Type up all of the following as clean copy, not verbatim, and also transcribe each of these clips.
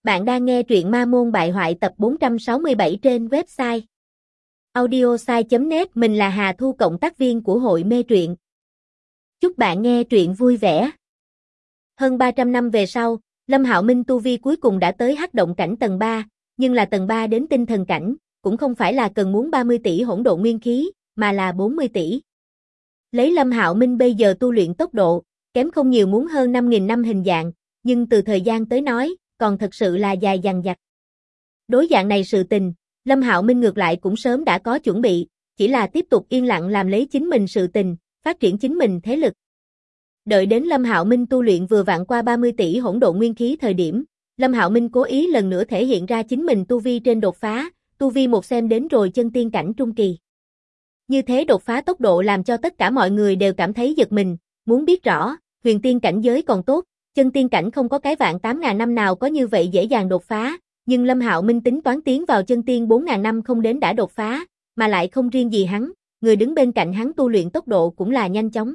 Bạn đang nghe truyện Ma Môn Bại Hoại tập 467 trên website audiosai.net. Mình là Hà Thu, cộng tác viên của hội mê truyện. Chúc bạn nghe truyện vui vẻ. Hơn 300 năm về sau, Lâm Hạo Minh tu vi cuối cùng đã tới Hắc Động cảnh tầng 3, nhưng là tầng 3 đến tinh thần cảnh, cũng không phải là cần muốn 30 tỷ hỗn độn nguyên khí, mà là 40 tỷ. Lấy Lâm Hạo Minh bây giờ tu luyện tốc độ, kém không nhiều muốn hơn 5.000 năm hình dạng, nhưng từ thời gian tới nói, còn thật sự là dài dằng dặc. Đối dạng này sự tình, Lâm Hạo Minh ngược lại cũng sớm đã có chuẩn bị, chỉ là tiếp tục yên lặng làm lấy chính mình sự tình, phát triển chính mình thế lực. Đợi đến Lâm Hạo Minh tu luyện vừa vặn qua 30 tỷ hỗn độn nguyên khí thời điểm, Lâm Hạo Minh cố ý lần nữa thể hiện ra chính mình tu vi trên đột phá, tu vi một xem đến rồi chân tiên cảnh trung kỳ. Như thế đột phá tốc độ làm cho tất cả mọi người đều cảm thấy giật mình, muốn biết rõ, huyền tiên cảnh giới còn tốt, chân tiên cảnh không có cái vạn 8.000 năm nào có như vậy dễ dàng đột phá, nhưng Lâm Hạo Minh tính toán tiến vào chân tiên 4.000 năm không đến đã đột phá, mà lại không riêng gì hắn, người đứng bên cạnh hắn tu luyện tốc độ cũng là nhanh chóng.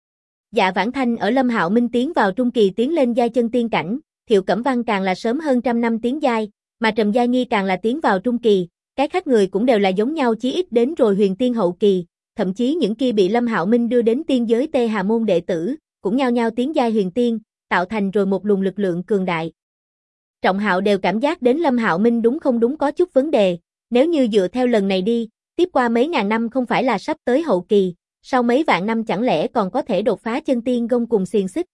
Dạ Vãn Thanh ở Lâm Hạo Minh tiến vào trung kỳ tiến lên giai chân tiên cảnh, Thiệu Cẩm Văn càng là sớm hơn trăm năm tiến giai, mà Trầm Gia Nghi càng là tiến vào trung kỳ, cái khác người cũng đều là giống nhau, chí ít đến rồi huyền tiên hậu kỳ, thậm chí những kia bị Lâm Hạo Minh đưa đến tiên giới Tê Hà môn đệ tử, cũng nhao nhao tiến giai huyền tiên, tạo thành rồi một luồng lực lượng cường đại. Trọng Hạo đều cảm giác đến Lâm Hạo Minh đúng không đúng có chút vấn đề, nếu như dựa theo lần này đi, tiếp qua mấy ngàn năm không phải là sắp tới hậu kỳ, sau mấy vạn năm chẳng lẽ còn có thể đột phá chân tiên gông cùng xiềng xích.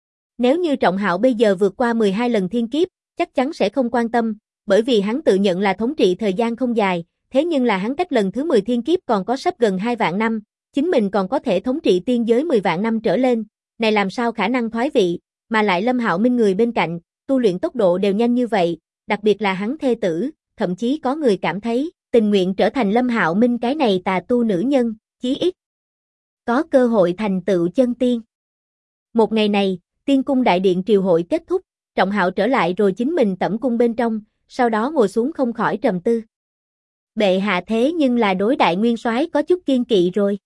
Nếu như Trọng Hạo bây giờ vượt qua 12 lần thiên kiếp, chắc chắn sẽ không quan tâm, bởi vì hắn tự nhận là thống trị thời gian không dài, thế nhưng là hắn cách lần thứ 10 thiên kiếp còn có sắp gần 2 vạn năm, chính mình còn có thể thống trị tiên giới 10 vạn năm trở lên, này làm sao khả năng thoái vị, mà lại Lâm Hạo Minh người bên cạnh, tu luyện tốc độ đều nhanh như vậy, đặc biệt là hắn thê tử, thậm chí có người cảm thấy, tình nguyện trở thành Lâm Hạo Minh cái này tà tu nữ nhân, chí ít có cơ hội thành tựu chân tiên. Một ngày này, tiên cung đại điện triều hội kết thúc, Trọng Hạo trở lại rồi chính mình tẩm cung bên trong, sau đó ngồi xuống không khỏi trầm tư. Bệ hạ thế nhưng là đối đại nguyên soái có chút kiên kỵ rồi.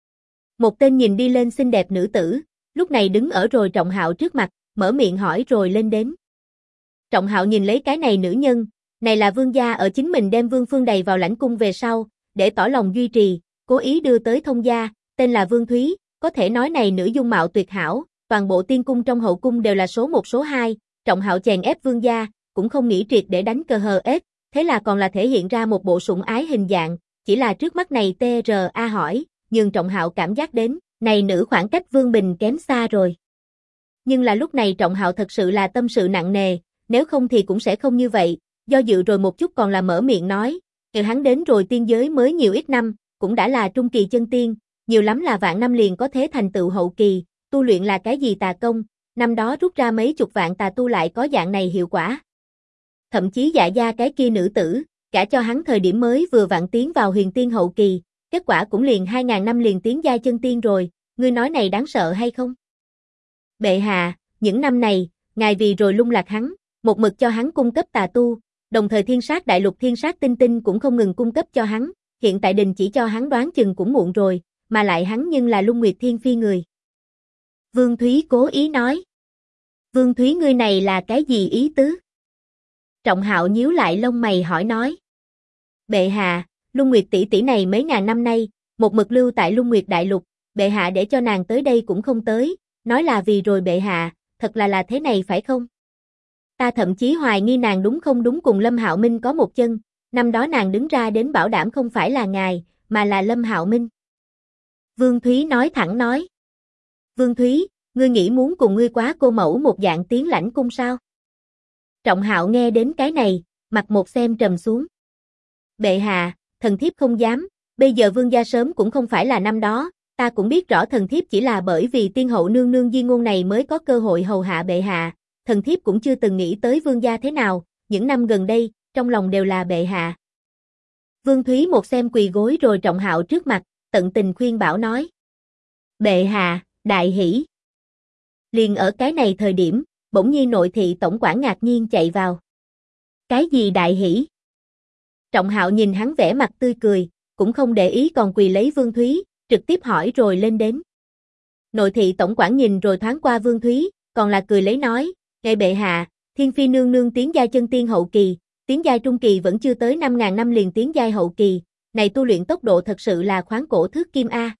Một tên nhìn đi lên xinh đẹp nữ tử, lúc này đứng ở rồi Trọng Hạo trước mặt, mở miệng hỏi rồi lên đến. Trọng Hạo nhìn lấy cái này nữ nhân, này là vương gia ở chính mình đem Vương Phương đầy vào lãnh cung về sau, để tỏ lòng duy trì, cố ý đưa tới thông gia, tên là Vương Thúy, có thể nói này nữ dung mạo tuyệt hảo, toàn bộ tiên cung trong hậu cung đều là số 1 số 2, Trọng Hạo chèn ép vương gia, cũng không nghĩ triệt để đánh cờ hờ ếch, thế là còn là thể hiện ra một bộ sủng ái hình dạng, chỉ là trước mắt này TRA hỏi, nhưng Trọng Hạo cảm giác đến, này nữ khoảng cách Vương Bình kém xa rồi. Nhưng là lúc này Trọng Hạo thật sự là tâm sự nặng nề, nếu không thì cũng sẽ không như vậy, do dự rồi một chút còn là mở miệng nói, hắn đến rồi tiên giới mới nhiều ít năm, cũng đã là trung kỳ chân tiên, nhiều lắm là vạn năm liền có thế thành tựu hậu kỳ, tu luyện là cái gì tà công, năm đó rút ra mấy chục vạn tà tu lại có dạng này hiệu quả. Thậm chí Dạ gia cái kia nữ tử, cả cho hắn thời điểm mới vừa vặn tiến vào huyền tiên hậu kỳ, kết quả cũng liền 2.000 năm liền tiến giai chân tiên rồi, ngươi nói này đáng sợ hay không? Bệ hạ, những năm này, ngài vì rồi lung lạc hắn, một mực cho hắn cung cấp tà tu, đồng thời thiên sát đại lục thiên sát tinh tinh cũng không ngừng cung cấp cho hắn, hiện tại đình chỉ cho hắn đoán chừng cũng muộn rồi, mà lại hắn nhưng là Lung Nguyệt Thiên Phi người. Vương Thúy cố ý nói. Vương Thúy ngươi này là cái gì ý tứ? Trọng Hạo nhíu lại lông mày hỏi nói. Bệ hạ, Lung Nguyệt tỷ tỷ này mấy ngàn năm nay, một mực lưu tại Lung Nguyệt đại lục, bệ hạ để cho nàng tới đây cũng không tới, nói là vì rồi bệ hạ, thật là thế này phải không? Ta thậm chí hoài nghi nàng đúng không đúng cùng Lâm Hạo Minh có một chân, năm đó nàng đứng ra đến bảo đảm không phải là ngài, mà là Lâm Hạo Minh. Vương Thúy nói thẳng nói. Vương Thúy, ngươi nghĩ muốn cùng ngươi quá cô mẫu một dạng tiến lãnh cung sao? Trọng Hạo nghe đến cái này, mặt một xem trầm xuống. Bệ hạ, thần thiếp không dám, bây giờ vương gia sớm cũng không phải là năm đó, ta cũng biết rõ thần thiếp chỉ là bởi vì tiên hậu nương nương di ngôn này mới có cơ hội hầu hạ bệ hạ, thần thiếp cũng chưa từng nghĩ tới vương gia thế nào, những năm gần đây, trong lòng đều là bệ hạ. Vương Thúy một xem quỳ gối rồi Trọng Hạo trước mặt, tận tình khuyên bảo nói. Bệ hạ, đại hỷ. Liền ở cái này thời điểm, bỗng nhiên nội thị tổng quản ngạc nhiên chạy vào. Cái gì đại hỷ? Trọng Hạo nhìn hắn vẻ mặt tươi cười, cũng không để ý còn quỳ lấy Vương Thúy, trực tiếp hỏi rồi lên đến. Nội thị tổng quản nhìn rồi thoáng qua Vương Thúy, còn là cười lấy nói, ngài bệ hạ, Thiên Phi nương nương tiến giai chân tiên hậu kỳ, tiến giai trung kỳ vẫn chưa tới 5.000 năm liền tiến giai hậu kỳ, này tu luyện tốc độ thật sự là khoáng cổ thước kim a.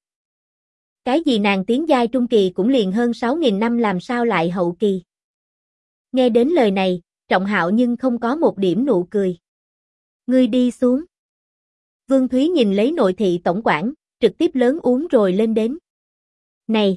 Cái gì nàng tiến giai trung kỳ cũng liền hơn 6.000 năm làm sao lại hậu kỳ. Nghe đến lời này, Trọng Hạo nhưng không có một điểm nụ cười. Ngươi đi xuống. Vương Thúy nhìn lấy nội thị tổng quản, trực tiếp lớn uống rồi lên đến. Này!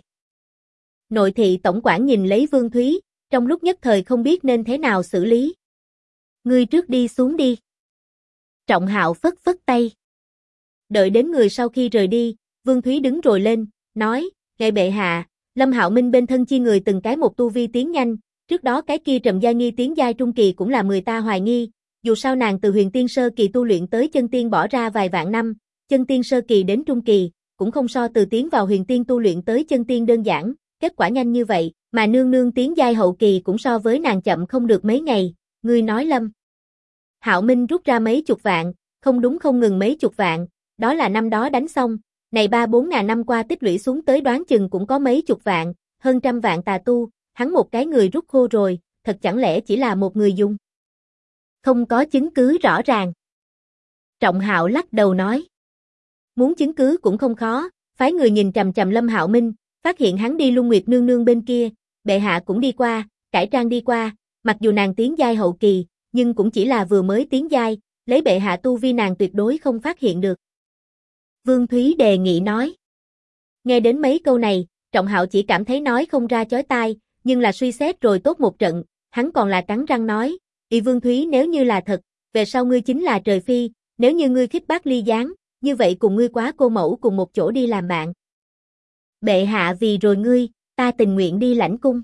Nội thị tổng quản nhìn lấy Vương Thúy, trong lúc nhất thời không biết nên thế nào xử lý. Ngươi trước đi xuống đi. Trọng Hạo phất phất tay. Đợi đến người sau khi rời đi, Vương Thúy đứng rồi lên, nói, ngài bệ hạ, Lâm Hạo Minh bên thân chi người từng cái một tu vi tiến nhanh, trước đó cái kia Trầm Gia Nghi tiến giai trung kỳ cũng là người ta hoài nghi, dù sao nàng từ huyền tiên sơ kỳ tu luyện tới chân tiên bỏ ra vài vạn năm, chân tiên sơ kỳ đến trung kỳ, cũng không so từ tiến vào huyền tiên tu luyện tới chân tiên đơn giản, kết quả nhanh như vậy, mà nương nương tiến giai hậu kỳ cũng so với nàng chậm không được mấy ngày, ngươi nói Lâm Hạo Minh rút ra mấy chục vạn, không đúng không ngừng mấy chục vạn, đó là năm đó đánh xong, này 3-4 ngàn năm qua tích lũy xuống tới đoán chừng cũng có mấy chục vạn, hơn trăm vạn tà tu, hắn một cái người rút khô rồi, thật chẳng lẽ chỉ là một người dùng. Không có chứng cứ rõ ràng. Trọng Hạo lắc đầu nói. Muốn chứng cứ cũng không khó, phái người nhìn chằm chằm Lâm Hạo Minh, phát hiện hắn đi Lung Nguyệt nương nương bên kia, bệ hạ cũng đi qua, cải trang đi qua, mặc dù nàng tiến giai hậu kỳ, nhưng cũng chỉ là vừa mới tiến giai, lấy bệ hạ tu vi nàng tuyệt đối không phát hiện được. Vương Thúy đề nghị nói. Nghe đến mấy câu này, Trọng Hạo chỉ cảm thấy nói không ra chói tai, nhưng là suy xét rồi tốt một trận, hắn còn là cắn răng nói, Vương Thúy nếu như là thật, về sau ngươi chính là trời phi, nếu như ngươi khích bác ly gián, như vậy cùng ngươi quá cô mẫu cùng một chỗ đi làm bạn. Bệ hạ vì rồi ngươi, ta tình nguyện đi lãnh cung.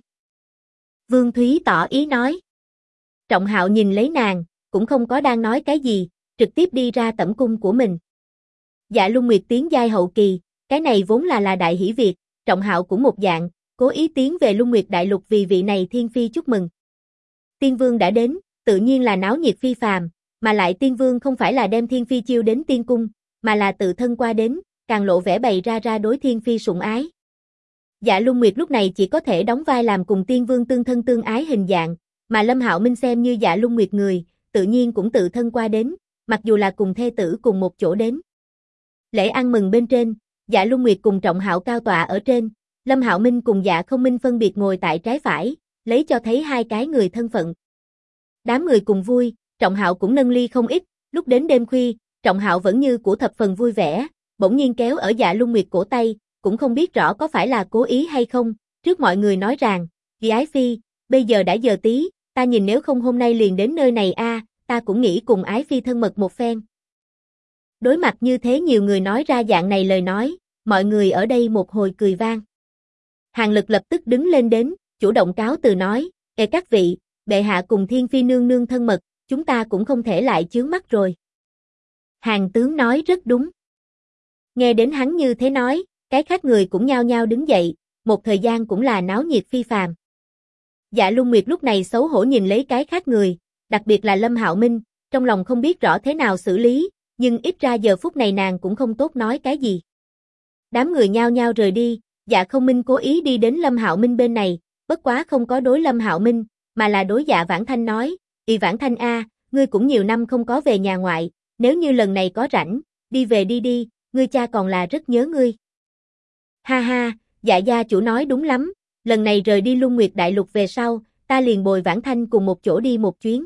Vương Thúy tỏ ý nói. Trọng Hạo nhìn lấy nàng, cũng không có đang nói cái gì, trực tiếp đi ra tẩm cung của mình. Dạ Lung Nguyệt tiến giai hậu kỳ, cái này vốn là đại hỷ việc, Trọng Hạo cũng một dạng, cố ý tiến về Lung Nguyệt đại lục vì vị này thiên phi chúc mừng. Tiên vương đã đến, tự nhiên là náo nhiệt phi phàm, mà lại tiên vương không phải là đem thiên phi chiêu đến tiên cung, mà là tự thân qua đến, càng lộ vẻ bày ra đối thiên phi sủng ái. Dạ Lung Nguyệt lúc này chỉ có thể đóng vai làm cùng tiên vương tương thân tương ái hình dạng, mà Lâm Hạo Minh xem như Dạ Lung Nguyệt người, tự nhiên cũng tự thân qua đến, mặc dù là cùng thê tử cùng một chỗ đến. Lễ ăn mừng bên trên, Dạ Lung Nguyệt cùng Trọng Hạo cao tọa ở trên, Lâm Hạo Minh cùng Dạ Không Minh phân biệt ngồi tại trái phải, lấy cho thấy hai cái người thân phận. Đám người cùng vui, Trọng Hạo cũng nâng ly không ít, lúc đến đêm khuya, Trọng Hạo vẫn như của thập phần vui vẻ, bỗng nhiên kéo ở Dạ Lung Nguyệt cổ tay, cũng không biết rõ có phải là cố ý hay không, trước mọi người nói rằng, "Dì ái phi, bây giờ đã giờ tí, ta nhìn nếu không hôm nay liền đến nơi này a, ta cũng nghĩ cùng ái phi thân mật một phen." Đối mặt như thế nhiều người nói ra dạng này lời nói, mọi người ở đây một hồi cười vang. Hàng Lực lập tức đứng lên đến, chủ động cáo từ nói, các vị, bệ hạ cùng thiên phi nương nương thân mật, chúng ta cũng không thể lại chướng mắt rồi." Hàng tướng nói rất đúng. Nghe đến hắn như thế nói, cái khác người cũng nhao nhao đứng dậy, một thời gian cũng là náo nhiệt phi phàm. Dạ Lung Nguyệt lúc này xấu hổ nhìn lấy cái khác người, đặc biệt là Lâm Hạo Minh, trong lòng không biết rõ thế nào xử lý, nhưng ít ra giờ phút này nàng cũng không tốt nói cái gì. Đám người nhao nhao rời đi, Dạ Không Minh cố ý đi đến Lâm Hạo Minh bên này, bất quá không có đối Lâm Hạo Minh, mà là đối Dạ Vãn Thanh nói, Vãn Thanh a, ngươi cũng nhiều năm không có về nhà ngoại, nếu như lần này có rảnh, đi về đi, ngươi cha còn là rất nhớ ngươi. Ha ha, Dạ gia chủ nói đúng lắm, lần này rời đi Lung Nguyệt đại lục về sau, ta liền bồi Vãn Thanh cùng một chỗ đi một chuyến.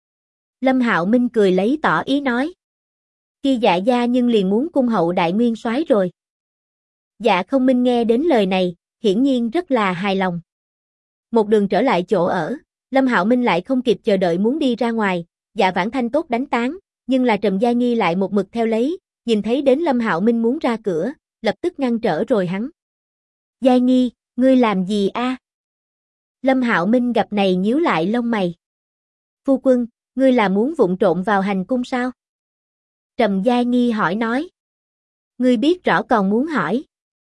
Lâm Hạo Minh cười lấy tỏ ý nói. Kia Dạ gia nhưng liền muốn cung hậu đại nguyên soái rồi. Dạ Không Minh nghe đến lời này, hiển nhiên rất là hài lòng. Một đường trở lại chỗ ở, Lâm Hạo Minh lại không kịp chờ đợi muốn đi ra ngoài, Dạ Vãn Thanh tốt đánh tán, nhưng là Trầm Gia Nghi lại một mực theo lấy, nhìn thấy đến Lâm Hạo Minh muốn ra cửa, lập tức ngăn trở rồi hắn. Gia Nghi, ngươi làm gì a? Lâm Hạo Minh gặp này nhíu lại lông mày. Phu quân, ngươi là muốn vụng trộn vào hành cung sao? Trầm Gia Nghi hỏi nói. Ngươi biết rõ còn muốn hỏi.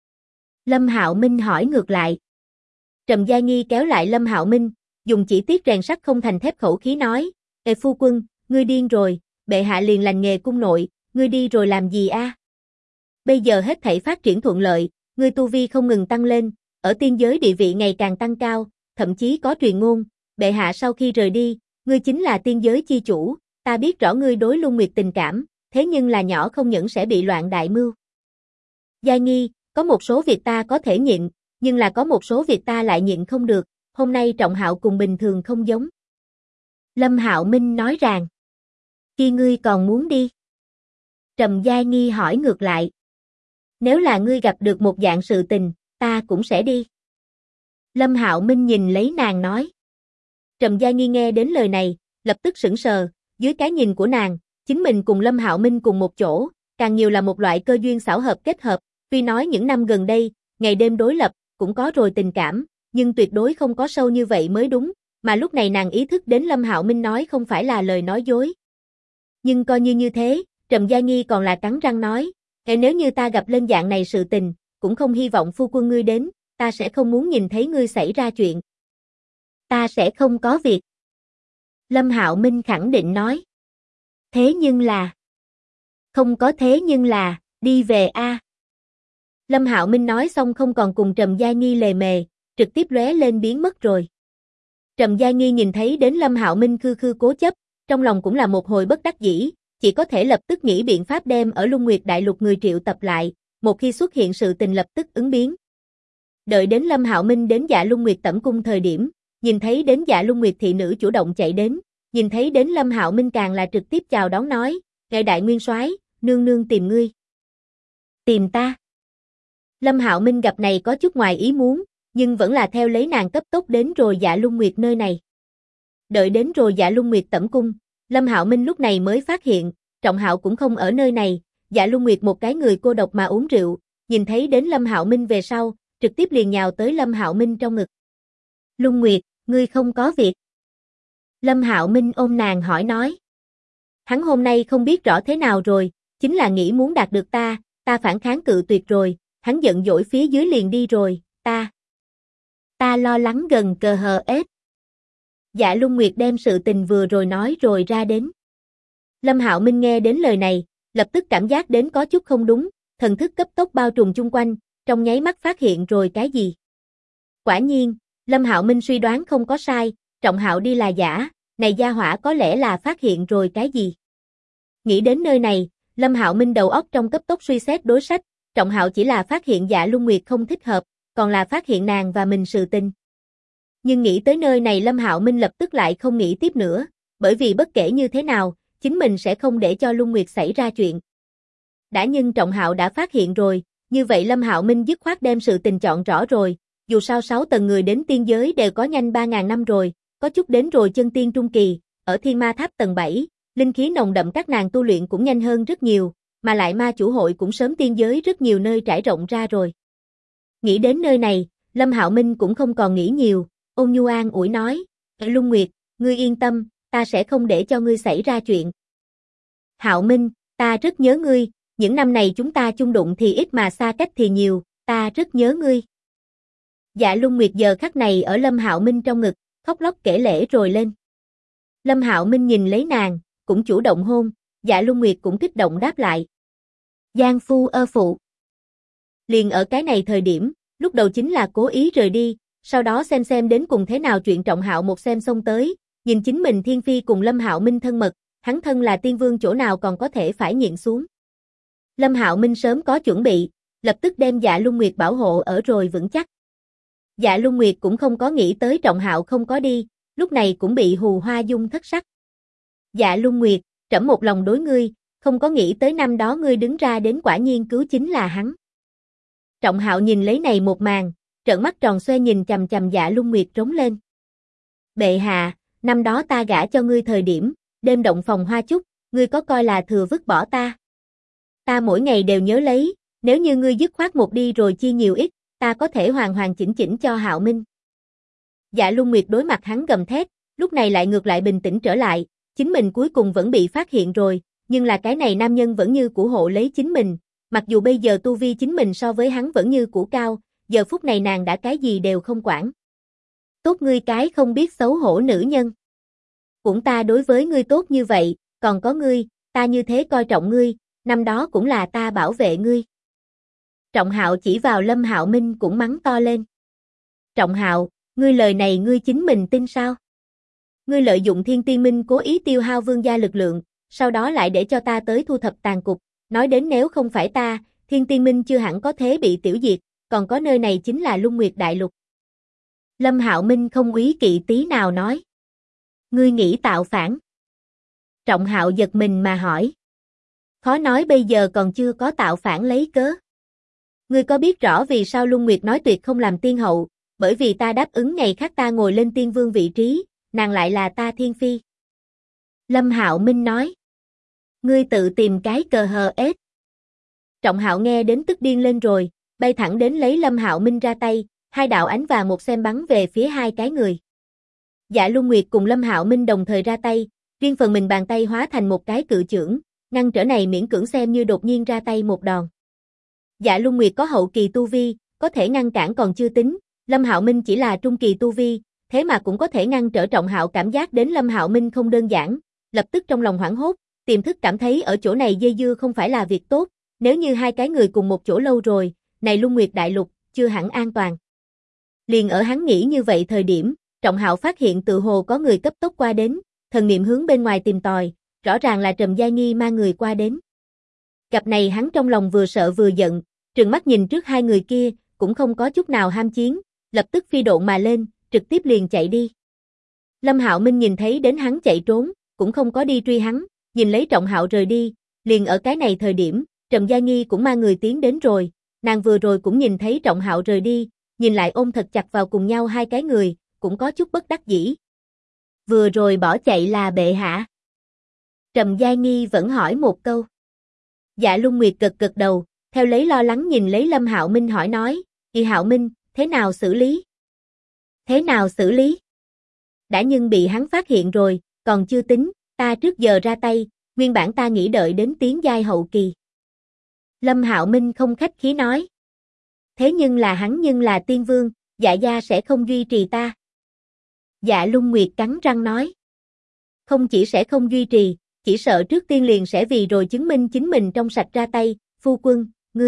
Lâm Hạo Minh hỏi ngược lại. Trầm Gia Nghi kéo lại Lâm Hạo Minh, dùng chỉ tiết rèn sắt không thành thép khẩu khí nói, phu quân, ngươi điên rồi, bệ hạ liền lành nghề cung nội, ngươi đi rồi làm gì a? Bây giờ hết thảy phát triển thuận lợi, ngươi tu vi không ngừng tăng lên, ở tiên giới địa vị ngày càng tăng cao, thậm chí có truyền ngôn, bệ hạ sau khi rời đi, ngươi chính là tiên giới chi chủ, ta biết rõ ngươi đối Lung Nguyệt tình cảm, thế nhưng là nhỏ không những sẽ bị loạn đại mưu. Giai nghi, có một số việc ta có thể nhịn, nhưng là có một số việc ta lại nhịn không được, hôm nay Trọng Hạo cùng bình thường không giống. Lâm Hạo Minh nói rằng, khi ngươi còn muốn đi? Trầm Giai nghi hỏi ngược lại. Nếu là ngươi gặp được một dạng sự tình, ta cũng sẽ đi. Lâm Hạo Minh nhìn lấy nàng nói. Trầm Giai nghi nghe đến lời này, lập tức sững sờ, dưới cái nhìn của nàng, chính mình cùng Lâm Hạo Minh cùng một chỗ, càng nhiều là một loại cơ duyên xảo hợp kết hợp, tuy nói những năm gần đây, ngày đêm đối lập, cũng có rồi tình cảm, nhưng tuyệt đối không có sâu như vậy mới đúng, mà lúc này nàng ý thức đến Lâm Hạo Minh nói không phải là lời nói dối. Nhưng coi như thế, Trầm Giai nghi còn là cắn răng nói, nếu như ta gặp lên dạng này sự tình, cũng không hy vọng phu quân ngươi đến, ta sẽ không muốn nhìn thấy ngươi xảy ra chuyện. Ta sẽ không có việc. Lâm Hạo Minh khẳng định nói. Thế nhưng là... Không có thế nhưng là, đi về a. Lâm Hạo Minh nói xong không còn cùng Trầm Giai nghi lề mề, trực tiếp lóe lên biến mất rồi. Trầm Giai nghi nhìn thấy đến Lâm Hạo Minh khư khư cố chấp, trong lòng cũng là một hồi bất đắc dĩ, chỉ có thể lập tức nghĩ biện pháp đem ở Lung Nguyệt Đại Lục người triệu tập lại, một khi xuất hiện sự tình lập tức ứng biến. Đợi đến Lâm Hạo Minh đến Dạ Lung Nguyệt tẩm cung thời điểm, nhìn thấy đến Dạ Lung Nguyệt thị nữ chủ động chạy đến, nhìn thấy đến Lâm Hạo Minh càng là trực tiếp chào đón nói, "Ngài đại nguyên soái, nương nương tìm ngươi." "Tìm ta?" Lâm Hạo Minh gặp này có chút ngoài ý muốn, nhưng vẫn là theo lấy nàng cấp tốc đến rồi Dạ Lung Nguyệt nơi này. Đợi đến rồi Dạ Lung Nguyệt tẩm cung, Lâm Hạo Minh lúc này mới phát hiện, Trọng Hạo cũng không ở nơi này, Dạ Lung Nguyệt một cái người cô độc mà uống rượu, nhìn thấy đến Lâm Hạo Minh về sau, trực tiếp liền nhào tới Lâm Hạo Minh trong ngực. "Lung Nguyệt, ngươi không có việc?" Lâm Hạo Minh ôm nàng hỏi nói. Hắn hôm nay không biết rõ thế nào rồi, chính là nghĩ muốn đạt được ta phản kháng cự tuyệt rồi, hắn giận dỗi phía dưới liền đi rồi, ta lo lắng gần cờ hờ ết. Dạ Lung Nguyệt đem sự tình vừa rồi nói rồi ra đến. Lâm Hạo Minh nghe đến lời này, lập tức cảm giác đến có chút không đúng, thần thức cấp tốc bao trùm chung quanh, trong nháy mắt phát hiện rồi cái gì. Quả nhiên, Lâm Hạo Minh suy đoán không có sai, Trọng Hạo đi là giả, này gia hỏa có lẽ là phát hiện rồi cái gì. Nghĩ đến nơi này, Lâm Hạo Minh đầu óc trong cấp tốc suy xét đối sách, Trọng Hạo chỉ là phát hiện Dạ Lung Nguyệt không thích hợp, còn là phát hiện nàng và mình sự tình. Nhưng nghĩ tới nơi này Lâm Hạo Minh lập tức lại không nghĩ tiếp nữa, bởi vì bất kể như thế nào, chính mình sẽ không để cho Lung Nguyệt xảy ra chuyện. Đã nhưng Trọng Hạo đã phát hiện rồi, như vậy Lâm Hạo Minh dứt khoát đem sự tình chọn rõ rồi, dù sao 6 tầng người đến tiên giới đều có nhanh 3.000 năm rồi, có chút đến rồi chân tiên trung kỳ, ở Thiên Ma Tháp tầng 7, linh khí nồng đậm các nàng tu luyện cũng nhanh hơn rất nhiều, mà lại ma chủ hội cũng sớm tiên giới rất nhiều nơi trải rộng ra rồi. Nghĩ đến nơi này, Lâm Hạo Minh cũng không còn nghĩ nhiều, ôn nhu an ủi nói, "Lung Nguyệt, ngươi yên tâm, ta sẽ không để cho ngươi xảy ra chuyện." "Hạo Minh, ta rất nhớ ngươi, những năm này chúng ta chung đụng thì ít mà xa cách thì nhiều, ta rất nhớ ngươi." Dạ Lung Nguyệt giờ khắc này ở Lâm Hạo Minh trong ngực, khóc lóc kể lể rồi lên. Lâm Hạo Minh nhìn lấy nàng, cũng chủ động hôn, Dạ Lung Nguyệt cũng kích động đáp lại. Giang phu ơ phụ. Liền ở cái này thời điểm, lúc đầu chính là cố ý rời đi, sau đó xem đến cùng thế nào chuyện Trọng Hạo một xem xông tới, nhìn chính mình Thiên Phi cùng Lâm Hạo Minh thân mật, hắn thân là tiên vương chỗ nào còn có thể phải nhịn xuống. Lâm Hạo Minh sớm có chuẩn bị, lập tức đem Dạ Lung Nguyệt bảo hộ ở rồi vững chắc. Dạ Lung Nguyệt cũng không có nghĩ tới Trọng Hạo không có đi, lúc này cũng bị hù hoa dung thất sắc. Dạ Lung Nguyệt, trẫm một lòng đối ngươi, không có nghĩ tới năm đó ngươi đứng ra đến quả nhiên cứu chính là hắn. Trọng Hạo nhìn lấy này một màn, trợn mắt tròn xoe nhìn chằm chằm Dạ Lung Nguyệt trống lên. Bệ hạ, năm đó ta gả cho ngươi thời điểm, đêm động phòng hoa chúc, ngươi có coi là thừa vứt bỏ ta? Ta mỗi ngày đều nhớ lấy, nếu như ngươi dứt khoát một đi rồi chia nhiều ít, ta có thể hoàn hoàn chỉnh chỉnh cho Hạo Minh. Dạ Lung Nguyệt đối mặt hắn gầm thét, lúc này lại ngược lại bình tĩnh trở lại, chính mình cuối cùng vẫn bị phát hiện rồi, nhưng là cái này nam nhân vẫn như cũ hộ lấy chính mình, mặc dù bây giờ tu vi chính mình so với hắn vẫn như cũ cao, giờ phút này nàng đã cái gì đều không quản. Tốt ngươi cái không biết xấu hổ nữ nhân. Cũng ta đối với ngươi tốt như vậy, còn có ngươi, ta như thế coi trọng ngươi, năm đó cũng là ta bảo vệ ngươi. Trọng Hạo chỉ vào Lâm Hạo Minh cũng mắng to lên. Trọng Hạo, ngươi lời này ngươi chính mình tin sao? Ngươi lợi dụng Thiên Tiên Minh cố ý tiêu hao vương gia lực lượng, sau đó lại để cho ta tới thu thập tàn cục, nói đến nếu không phải ta, Thiên Tiên Minh chưa hẳn có thế bị tiểu diệt, còn có nơi này chính là Lung Nguyệt Đại Lục. Lâm Hạo Minh không úy kỵ tí nào nói. Ngươi nghĩ tạo phản? Trọng Hạo giật mình mà hỏi. Khó nói bây giờ còn chưa có tạo phản lấy cớ. Ngươi có biết rõ vì sao Lung Nguyệt nói tuyệt không làm tiên hậu, bởi vì ta đáp ứng ngày khác ta ngồi lên tiên vương vị trí, nàng lại là ta thiên phi. Lâm Hạo Minh nói. Ngươi tự tìm cái cờ hờ ết. Trọng Hạo nghe đến tức điên lên rồi, bay thẳng đến lấy Lâm Hạo Minh ra tay, hai đạo ánh vàng một xem bắn về phía hai cái người. Dạ Luân Nguyệt cùng Lâm Hạo Minh đồng thời ra tay, riêng phần mình bàn tay hóa thành một cái cự chưởng, ngăn trở này miễn cưỡng xem như đột nhiên ra tay một đòn. Dạ Luân Nguyệt có hậu kỳ tu vi, có thể ngăn cản còn chưa tính, Lâm Hạo Minh chỉ là trung kỳ tu vi, thế mà cũng có thể ngăn trở. Trọng Hạo cảm giác đến Lâm Hạo Minh không đơn giản, lập tức trong lòng hoảng hốt, tiềm thức cảm thấy ở chỗ này dây dưa không phải là việc tốt, nếu như hai cái người cùng một chỗ lâu rồi, này Luân Nguyệt Đại Lục chưa hẳn an toàn. Liền ở hắn nghĩ như vậy thời điểm, Trọng Hạo phát hiện tự hồ có người cấp tốc qua đến, thần niệm hướng bên ngoài tìm tòi, rõ ràng là Trầm Giai Nghi mang người qua đến. Gặp này hắn trong lòng vừa sợ vừa giận, trừng mắt nhìn trước hai người kia, cũng không có chút nào ham chiến, lập tức phi độn mà lên, trực tiếp liền chạy đi. Lâm Hạo Minh nhìn thấy đến hắn chạy trốn, cũng không có đi truy hắn, nhìn lấy Trọng Hạo rời đi, liền ở cái này thời điểm, Trầm Giai Nghi cũng mang người tiến đến rồi, nàng vừa rồi cũng nhìn thấy Trọng Hạo rời đi, nhìn lại ôm thật chặt vào cùng nhau hai cái người, cũng có chút bất đắc dĩ. Vừa rồi bỏ chạy là bệ hạ. Trầm Giai Nghi vẫn hỏi một câu. Dạ Luân Nguyệt gật gật đầu, theo lấy lo lắng nhìn lấy Lâm Hạo Minh hỏi nói, "Kỳ Hạo Minh, thế nào xử lý?" "Thế nào xử lý?" "Đã nhưng bị hắn phát hiện rồi, còn chưa tính, ta trước giờ ra tay, nguyên bản ta nghĩ đợi đến tiến giai hậu kỳ." Lâm Hạo Minh không khách khí nói. "Thế nhưng là hắn nhưng là tiên vương, dạ gia sẽ không duy trì ta." Dạ Luân Nguyệt cắn răng nói. "Không chỉ sẽ không duy trì, chỉ sợ trước tiên liền sẽ vì rồi chứng minh chính mình trong sạch ra tay, phu quân,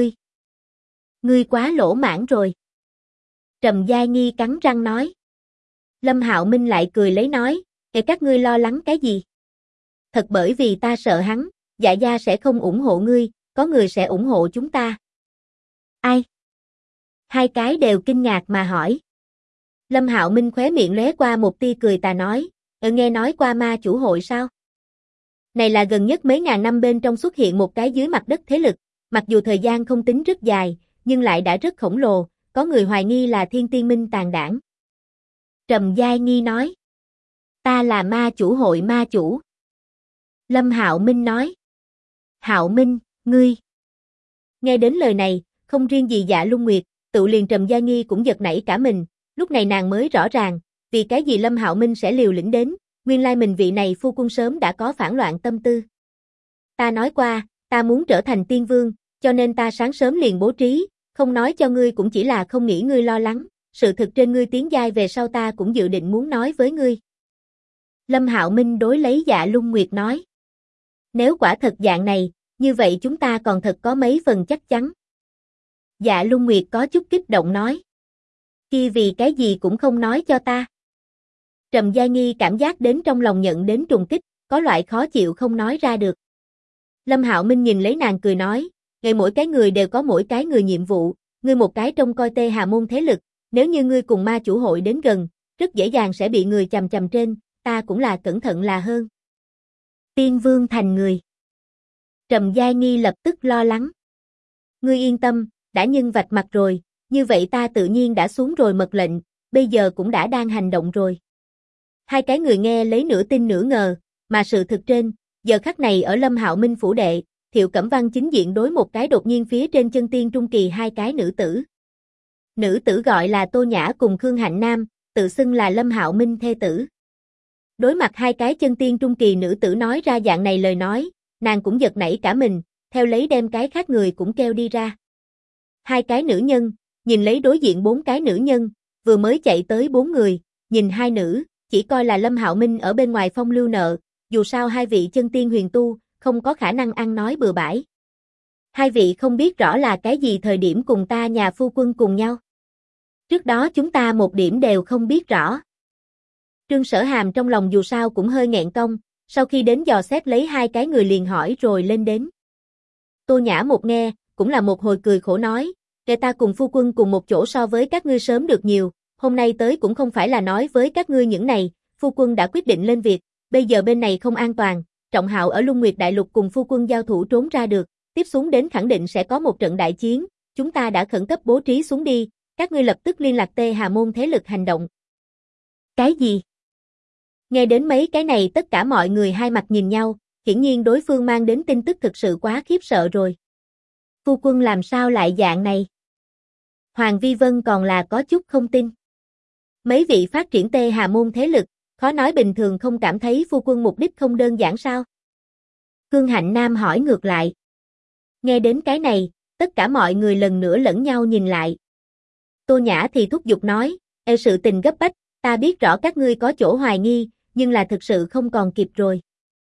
ngươi quá lỗ mãn rồi." Trầm Giai Nghi cắn răng nói. Lâm Hạo Minh lại cười lấy nói, các ngươi lo lắng cái gì? Thật bởi vì ta sợ hắn, dạ gia sẽ không ủng hộ ngươi, có người sẽ ủng hộ chúng ta." "Ai?" Hai cái đều kinh ngạc mà hỏi. Lâm Hạo Minh khóe miệng lóe qua một tia cười tà nói, nghe nói qua ma chủ hội sao? Này là gần nhất mấy ngàn năm bên trong xuất hiện một cái dưới mặt đất thế lực, mặc dù thời gian không tính rất dài, nhưng lại đã rất khổng lồ, có người hoài nghi là Thiên Tiên Minh tàn đảng." Trầm Giai Nghi nói. "Ta là ma chủ hội ma chủ." Lâm Hạo Minh nói. "Hạo Minh, ngươi." Nghe đến lời này, không riêng gì Dạ Luân Nguyệt, tự liền Trầm Giai Nghi cũng giật nảy cả mình, lúc này nàng mới rõ ràng, vì cái gì Lâm Hạo Minh sẽ liều lĩnh đến, nguyên lai mình vị này phu quân sớm đã có phản loạn tâm tư. "Ta nói qua, ta muốn trở thành tiên vương, cho nên ta sáng sớm liền bố trí, không nói cho ngươi cũng chỉ là không nghĩ ngươi lo lắng, sự thực trên ngươi tiến giai về sau ta cũng dự định muốn nói với ngươi." Lâm Hạo Minh đối lấy Dạ Luân Nguyệt nói. "Nếu quả thật dạng này, như vậy chúng ta còn thật có mấy phần chắc chắn." Dạ Luân Nguyệt có chút kích động nói. "Kia vì cái gì cũng không nói cho ta." Trầm Giai Nghi cảm giác đến trong lòng nhận đến trùng kích, có loại khó chịu không nói ra được. Lâm Hạo Minh nhìn lấy nàng cười nói, "Ngày mỗi cái người đều có mỗi cái người nhiệm vụ, ngươi một cái trông coi Tê Hà môn thế lực, nếu như ngươi cùng ma chủ hội đến gần, rất dễ dàng sẽ bị người chằm chằm trên, ta cũng là cẩn thận là hơn." Tiên vương thành người. Trầm Giai Nghi lập tức lo lắng. "Ngươi yên tâm, đã nhưng vạch mặt rồi, như vậy ta tự nhiên đã xuống rồi mật lệnh, bây giờ cũng đã đang hành động rồi." Hai cái người nghe lấy nửa tin nửa ngờ, mà sự thực trên, giờ khắc này ở Lâm Hạo Minh phủ đệ, Thiệu Cẩm Văn chính diện đối một cái đột nhiên phía trên chân tiên trung kỳ hai cái nữ tử. Nữ tử gọi là Tô Nhã cùng Khương Hạnh Nam, tự xưng là Lâm Hạo Minh thê tử. Đối mặt hai cái chân tiên trung kỳ nữ tử nói ra dạng này lời nói, nàng cũng giật nảy cả mình, theo lấy đem cái khác người cũng kêu đi ra. Hai cái nữ nhân, nhìn lấy đối diện bốn cái nữ nhân, vừa mới chạy tới bốn người, nhìn hai nữ, chỉ coi là Lâm Hạo Minh ở bên ngoài phong lưu nợ, dù sao hai vị chân tiên huyền tu, không có khả năng ăn nói bừa bãi. "Hai vị không biết rõ là cái gì thời điểm cùng ta nhà phu quân cùng nhau? Trước đó chúng ta một điểm đều không biết rõ." Trương Sở Hàm trong lòng dù sao cũng hơi nghẹn cong, sau khi đến dò xét lấy hai cái người liền hỏi rồi lên đến. Tô Nhã một nghe, cũng là một hồi cười khổ nói, kẻ ta cùng phu quân cùng một chỗ so với các ngươi sớm được nhiều, hôm nay tới cũng không phải là nói với các ngươi những này, phu quân đã quyết định lên việc, bây giờ bên này không an toàn, Trọng Hạo ở Lung Nguyệt Đại Lục cùng phu quân giao thủ trốn ra được, tiếp xuống đến khẳng định sẽ có một trận đại chiến, chúng ta đã khẩn cấp bố trí xuống đi, các ngươi lập tức liên lạc Tê Hà Môn thế lực hành động. Cái gì? Nghe đến mấy cái này tất cả mọi người hai mặt nhìn nhau, hiển nhiên đối phương mang đến tin tức thực sự quá khiếp sợ rồi. Phu quân làm sao lại dạng này? Hoàng Vi Vân còn là có chút không tin. Mấy vị phát triển Tê Hà Môn thế lực, khó nói bình thường không cảm thấy phu quân mục đích không đơn giản sao? Khương Hạnh Nam hỏi ngược lại. Nghe đến cái này, tất cả mọi người lần nữa lẫn nhau nhìn lại. Tô Nhã thì thúc giục nói, sự tình gấp bách, ta biết rõ các ngươi có chỗ hoài nghi, nhưng là thực sự không còn kịp rồi.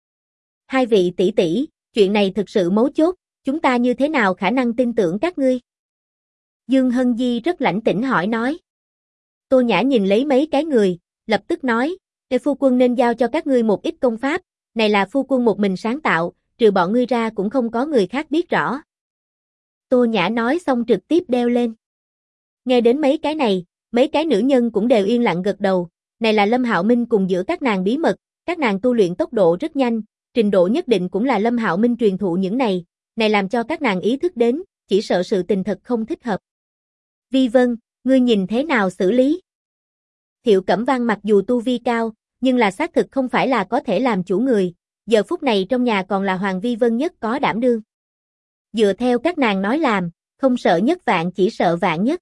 Hai vị tỷ tỷ, chuyện này thực sự mấu chốt, chúng ta như thế nào khả năng tin tưởng các ngươi? Dương Hân Di rất lãnh tĩnh hỏi nói. Tô Nhã nhìn lấy mấy cái người, lập tức nói, phu quân nên giao cho các ngươi một ít công pháp, này là phu quân một mình sáng tạo, trừ bọn ngươi ra cũng không có người khác biết rõ. Tô Nhã nói xong trực tiếp đeo lên. Nghe đến mấy cái này, mấy cái nữ nhân cũng đều yên lặng gật đầu, này là Lâm Hạo Minh cùng giữa các nàng bí mật, các nàng tu luyện tốc độ rất nhanh, trình độ nhất định cũng là Lâm Hạo Minh truyền thụ những này làm cho các nàng ý thức đến, chỉ sợ sự tình thật không thích hợp. Vi Vân, ngươi nhìn thế nào xử lý? Thiệu Cẩm Văn mặc dù tu vi cao, nhưng là xác thực không phải là có thể làm chủ người, giờ phút này trong nhà còn là Hoàng Vi Vân nhất có đảm đương. Dựa theo các nàng nói làm, không sợ nhất vạn chỉ sợ vạn nhất.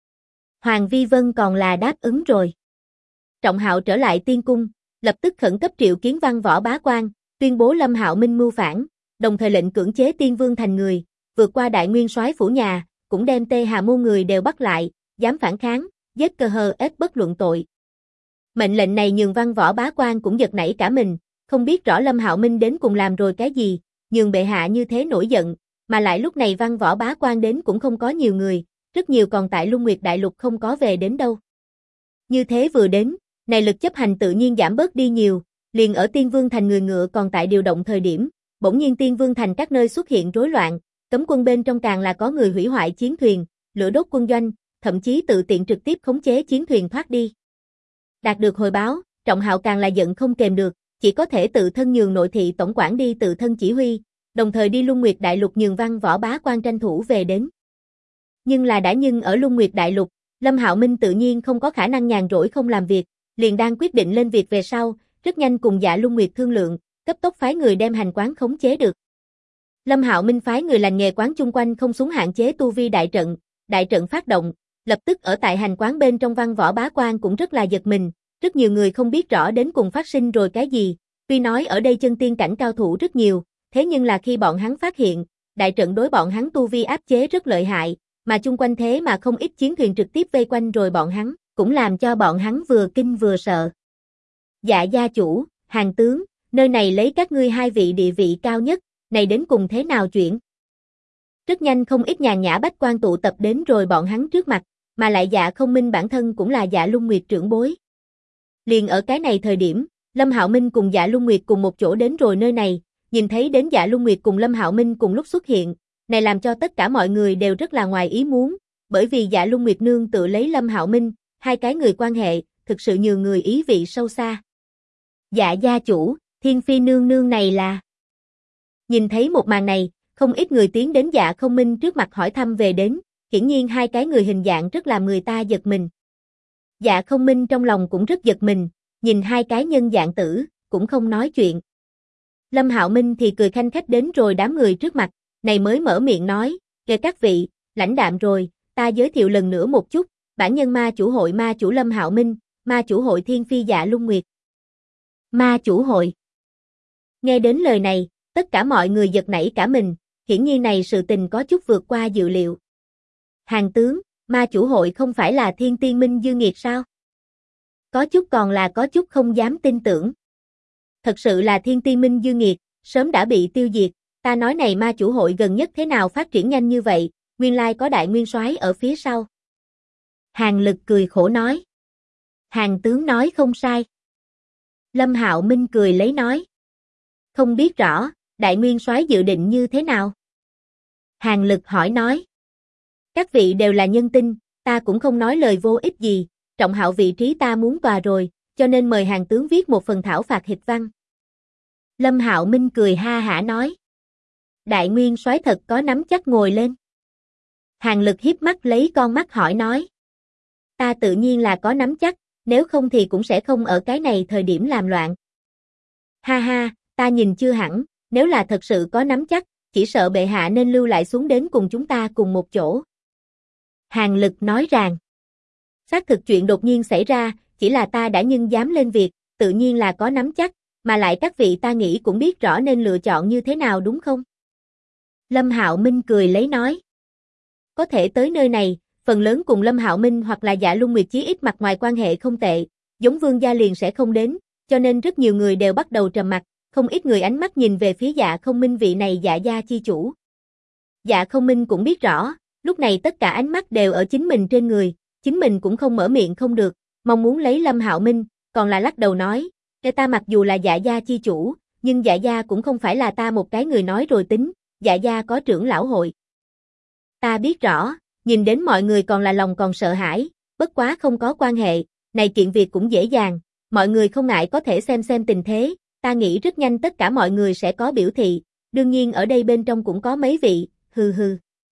Hoàng Vi Vân còn là đáp ứng rồi. Trọng Hạo trở lại tiên cung, lập tức khẩn cấp triệu kiến Văn Võ Bá Quan, tuyên bố Lâm Hạo Minh mưu phản, đồng thời lệnh cưỡng chế Tiên Vương thành người, vượt qua Đại Nguyên Soái phủ nhà, cũng đem Tê Hà Môn người đều bắt lại, dám phản kháng, giết cơ hờ ết bất luận tội. Mệnh lệnh này nhường Văn Võ Bá Quan cũng giật nảy cả mình, không biết rõ Lâm Hạo Minh đến cùng làm rồi cái gì, nhường bệ hạ như thế nổi giận, mà lại lúc này Văn Võ Bá Quan đến cũng không có nhiều người, rất nhiều còn tại Lung Nguyệt Đại Lục không có về đến đâu. Như thế vừa đến, này lực chấp hành tự nhiên giảm bớt đi nhiều, liền ở Tiên Vương thành người ngựa còn tại điều động thời điểm, bỗng nhiên Tiên Vương thành các nơi xuất hiện rối loạn, cấm quân bên trong càng là có người hủy hoại chiến thuyền, lửa đốt quân doanh, thậm chí tự tiện trực tiếp khống chế chiến thuyền thoát đi. Đạt được hồi báo, Trọng Hạo càng là giận không kềm được, chỉ có thể tự thân nhường nội thị tổng quản đi tự thân chỉ huy, đồng thời đi Lung Nguyệt Đại Lục nhường Văn Võ Bá Quan tranh thủ về đến. Nhưng là đã ở Lung Nguyệt Đại Lục, Lâm Hạo Minh tự nhiên không có khả năng nhàn rỗi không làm việc, liền đang quyết định lên việc về sau, rất nhanh cùng Dạ Lung Nguyệt thương lượng, cấp tốc phái người đem hành quán khống chế được. Lâm Hạo Minh phái người lành nghề quán chung quanh không xuống hạn chế tu vi đại trận phát động, lập tức ở tại hành quán bên trong Văn Võ Bá Quan cũng rất là giật mình, rất nhiều người không biết rõ đến cùng phát sinh rồi cái gì, tuy nói ở đây chân tiên cảnh cao thủ rất nhiều, thế nhưng là khi bọn hắn phát hiện, đại trận đối bọn hắn tu vi áp chế rất lợi hại, mà chung quanh thế mà không ít chiến thuyền trực tiếp vây quanh rồi bọn hắn, cũng làm cho bọn hắn vừa kinh vừa sợ. Dạ gia chủ, Hàng tướng, nơi này lấy các ngươi hai vị địa vị cao nhất, này đến cùng thế nào chuyện? Rất nhanh không ít nhàn nhã bách quan tụ tập đến rồi bọn hắn trước mặt, mà lại Dạ Không Minh bản thân cũng là Dạ Lung Nguyệt trưởng bối. Liền ở cái này thời điểm, Lâm Hạo Minh cùng Dạ Lung Nguyệt cùng một chỗ đến rồi nơi này, nhìn thấy đến Dạ Lung Nguyệt cùng Lâm Hạo Minh cùng lúc xuất hiện, này làm cho tất cả mọi người đều rất là ngoài ý muốn, bởi vì Dạ Lung Nguyệt nương tự lấy Lâm Hạo Minh, hai cái người quan hệ, thực sự nhường người ý vị sâu xa. Dạ gia chủ, Thiên Phi nương nương này là... Nhìn thấy một màn này, không ít người tiến đến Dạ Không Minh trước mặt hỏi thăm về đến, hiển nhiên hai cái người hình dạng rất làm người ta giật mình. Dạ Không Minh trong lòng cũng rất giật mình, nhìn hai cái nhân dạng tử, cũng không nói chuyện. Lâm Hạo Minh thì cười khanh khách đến rồi đám người trước mặt, này mới mở miệng nói, kìa các vị, lãnh đạm rồi, ta giới thiệu lần nữa một chút, bản nhân ma chủ hội ma chủ Lâm Hạo Minh, ma chủ hội Thiên Phi Dạ Lung Nguyệt. Ma chủ hội. Nghe đến lời này, tất cả mọi người giật nảy cả mình, hiển nhiên này sự tình có chút vượt qua dự liệu. Hàng tướng, ma chủ hội không phải là Thiên Tiên Minh Dương Nghiệt sao? Có chút còn là có chút không dám tin tưởng. Thật sự là Thiên Tiên Minh Dương Nghiệt, sớm đã bị tiêu diệt, ta nói này ma chủ hội gần nhất thế nào phát triển nhanh như vậy, nguyên lai có Đại Nguyên Soái ở phía sau. Hàng Lực cười khổ nói. Hàng tướng nói không sai. Lâm Hạo Minh cười lấy nói. Không biết rõ, đại nguyên soái dự định như thế nào? Hàn Lực hỏi nói. Các vị đều là nhân tinh, ta cũng không nói lời vô ích gì, Trọng Hạo vị trí ta muốn tòa rồi, cho nên mời Hàn tướng viết một phần thảo phạt hịch văn. Lâm Hạo Minh cười ha hả nói. Đại nguyên soái thật có nắm chắc ngồi lên. Hàn Lực hiếp mắt lấy con mắt hỏi nói. Ta tự nhiên là có nắm chắc, nếu không thì cũng sẽ không ở cái này thời điểm làm loạn. Ha ha, ta nhìn chưa hẳn, nếu là thật sự có nắm chắc, chỉ sợ bệ hạ nên lưu lại xuống đến cùng chúng ta cùng một chỗ. Hàn Lực nói rằng, xác thực chuyện đột nhiên xảy ra, chỉ là ta đã nhưng dám lên việc, tự nhiên là có nắm chắc, mà lại các vị ta nghĩ cũng biết rõ nên lựa chọn như thế nào đúng không? Lâm Hạo Minh cười lấy nói. Có thể tới nơi này, phần lớn cùng Lâm Hạo Minh hoặc là Dạ Luân Nguyệt chí ít mặt ngoài quan hệ không tệ, giống Vương gia liền sẽ không đến, cho nên rất nhiều người đều bắt đầu trầm mặc, không ít người ánh mắt nhìn về phía Dạ Không Minh vị này Dạ gia chi chủ. Dạ Không Minh cũng biết rõ, lúc này tất cả ánh mắt đều ở chính mình trên người, chính mình cũng không mở miệng không được, mong muốn lấy Lâm Hạo Minh, còn là lắc đầu nói, "Cái ta mặc dù là Dạ gia chi chủ, nhưng Dạ gia cũng không phải là ta một cái người nói rồi tính, Dạ gia có trưởng lão hội." Ta biết rõ, nhìn đến mọi người còn là lòng còn sợ hãi, bất quá không có quan hệ, này kiện việc cũng dễ dàng, mọi người không ngại có thể xem tình thế, ta nghĩ rất nhanh tất cả mọi người sẽ có biểu thị, đương nhiên ở đây bên trong cũng có mấy vị, hừ hừ.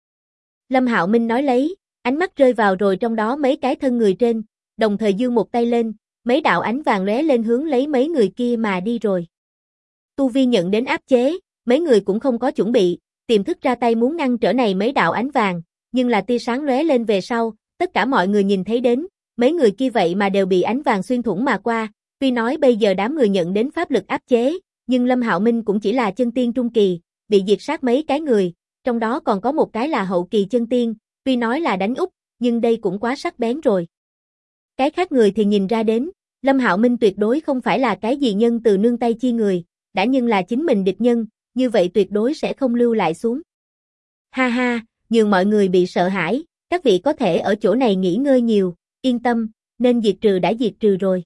Lâm Hạo Minh nói lấy, ánh mắt rơi vào rồi trong đó mấy cái thân người trên, đồng thời giương một tay lên, mấy đạo ánh vàng lóe lên hướng lấy mấy người kia mà đi rồi. Tu vi nhận đến áp chế, mấy người cũng không có chuẩn bị, tiềm thức ra tay muốn ngăn trở này mấy đạo ánh vàng, nhưng là tia sáng lóe lên về sau, tất cả mọi người nhìn thấy đến, mấy người kia vậy mà đều bị ánh vàng xuyên thủng mà qua, tuy nói bây giờ đám người nhận đến pháp lực áp chế, nhưng Lâm Hạo Minh cũng chỉ là chân tiên trung kỳ, bị diệt sát mấy cái người, trong đó còn có một cái là hậu kỳ chân tiên, tuy nói là đánh úp, nhưng đây cũng quá sắc bén rồi. Cái khác người thì nhìn ra đến, Lâm Hạo Minh tuyệt đối không phải là cái gì nhân từ nương tay chi người, đã nhưng là chính mình địch nhân, như vậy tuyệt đối sẽ không lưu lại xuống. Ha ha, nhường mọi người bị sợ hãi, các vị có thể ở chỗ này nghỉ ngơi nhiều, yên tâm, nên diệt trừ đã diệt trừ rồi.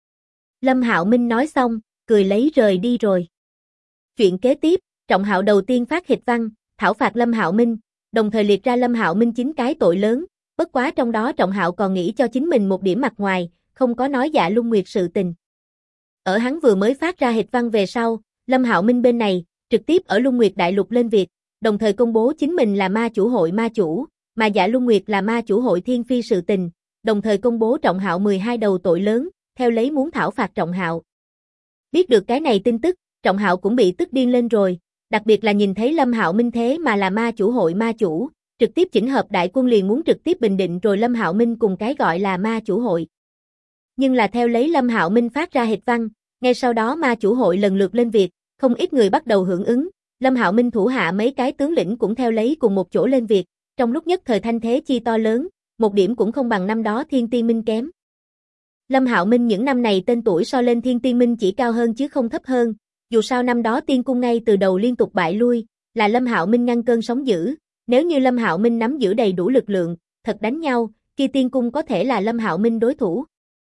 Lâm Hạo Minh nói xong, cười lấy rời đi rồi. Chuyện kế tiếp, Trọng Hạo đầu tiên phát hịch văn, thảo phạt Lâm Hạo Minh, đồng thời liệt ra Lâm Hạo Minh 9 cái tội lớn, bất quá trong đó Trọng Hạo còn nghĩ cho chính mình một điểm mặt ngoài, không có nói Dạ Luân Nguyệt sự tình. Ở hắn vừa mới phát ra hịch văn về sau, Lâm Hạo Minh bên này, trực tiếp ở Luân Nguyệt Đại Lục lên việc, đồng thời công bố chính mình là ma chủ hội ma chủ, mà Dạ Luân Nguyệt là ma chủ hội thiên phi sự tình, đồng thời công bố Trọng Hạo 12 đầu tội lớn, theo lấy muốn thảo phạt Trọng Hạo. Biết được cái này tin tức, Trọng Hạo cũng bị tức điên lên rồi, đặc biệt là nhìn thấy Lâm Hạo Minh thế mà là ma chủ hội ma chủ, trực tiếp chỉnh hợp đại quân liền muốn trực tiếp bình định rồi Lâm Hạo Minh cùng cái gọi là ma chủ hội. Nhưng là theo lấy Lâm Hạo Minh phát ra hịch văn, ngay sau đó ma chủ hội lần lượt lên việc, không ít người bắt đầu hưởng ứng, Lâm Hạo Minh thủ hạ mấy cái tướng lĩnh cũng theo lấy cùng một chỗ lên việc, trong lúc nhất thời thanh thế chi to lớn, một điểm cũng không bằng năm đó Thiên Tiên Minh kém. Lâm Hạo Minh những năm này tên tuổi so lên Thiên Tiên Minh chỉ cao hơn chứ không thấp hơn, dù sao năm đó Tiên Cung ngay từ đầu liên tục bại lui, là Lâm Hạo Minh ngăn cơn sóng dữ, nếu như Lâm Hạo Minh nắm giữ đầy đủ lực lượng, thật đánh nhau, kia Tiên Cung có thể là Lâm Hạo Minh đối thủ.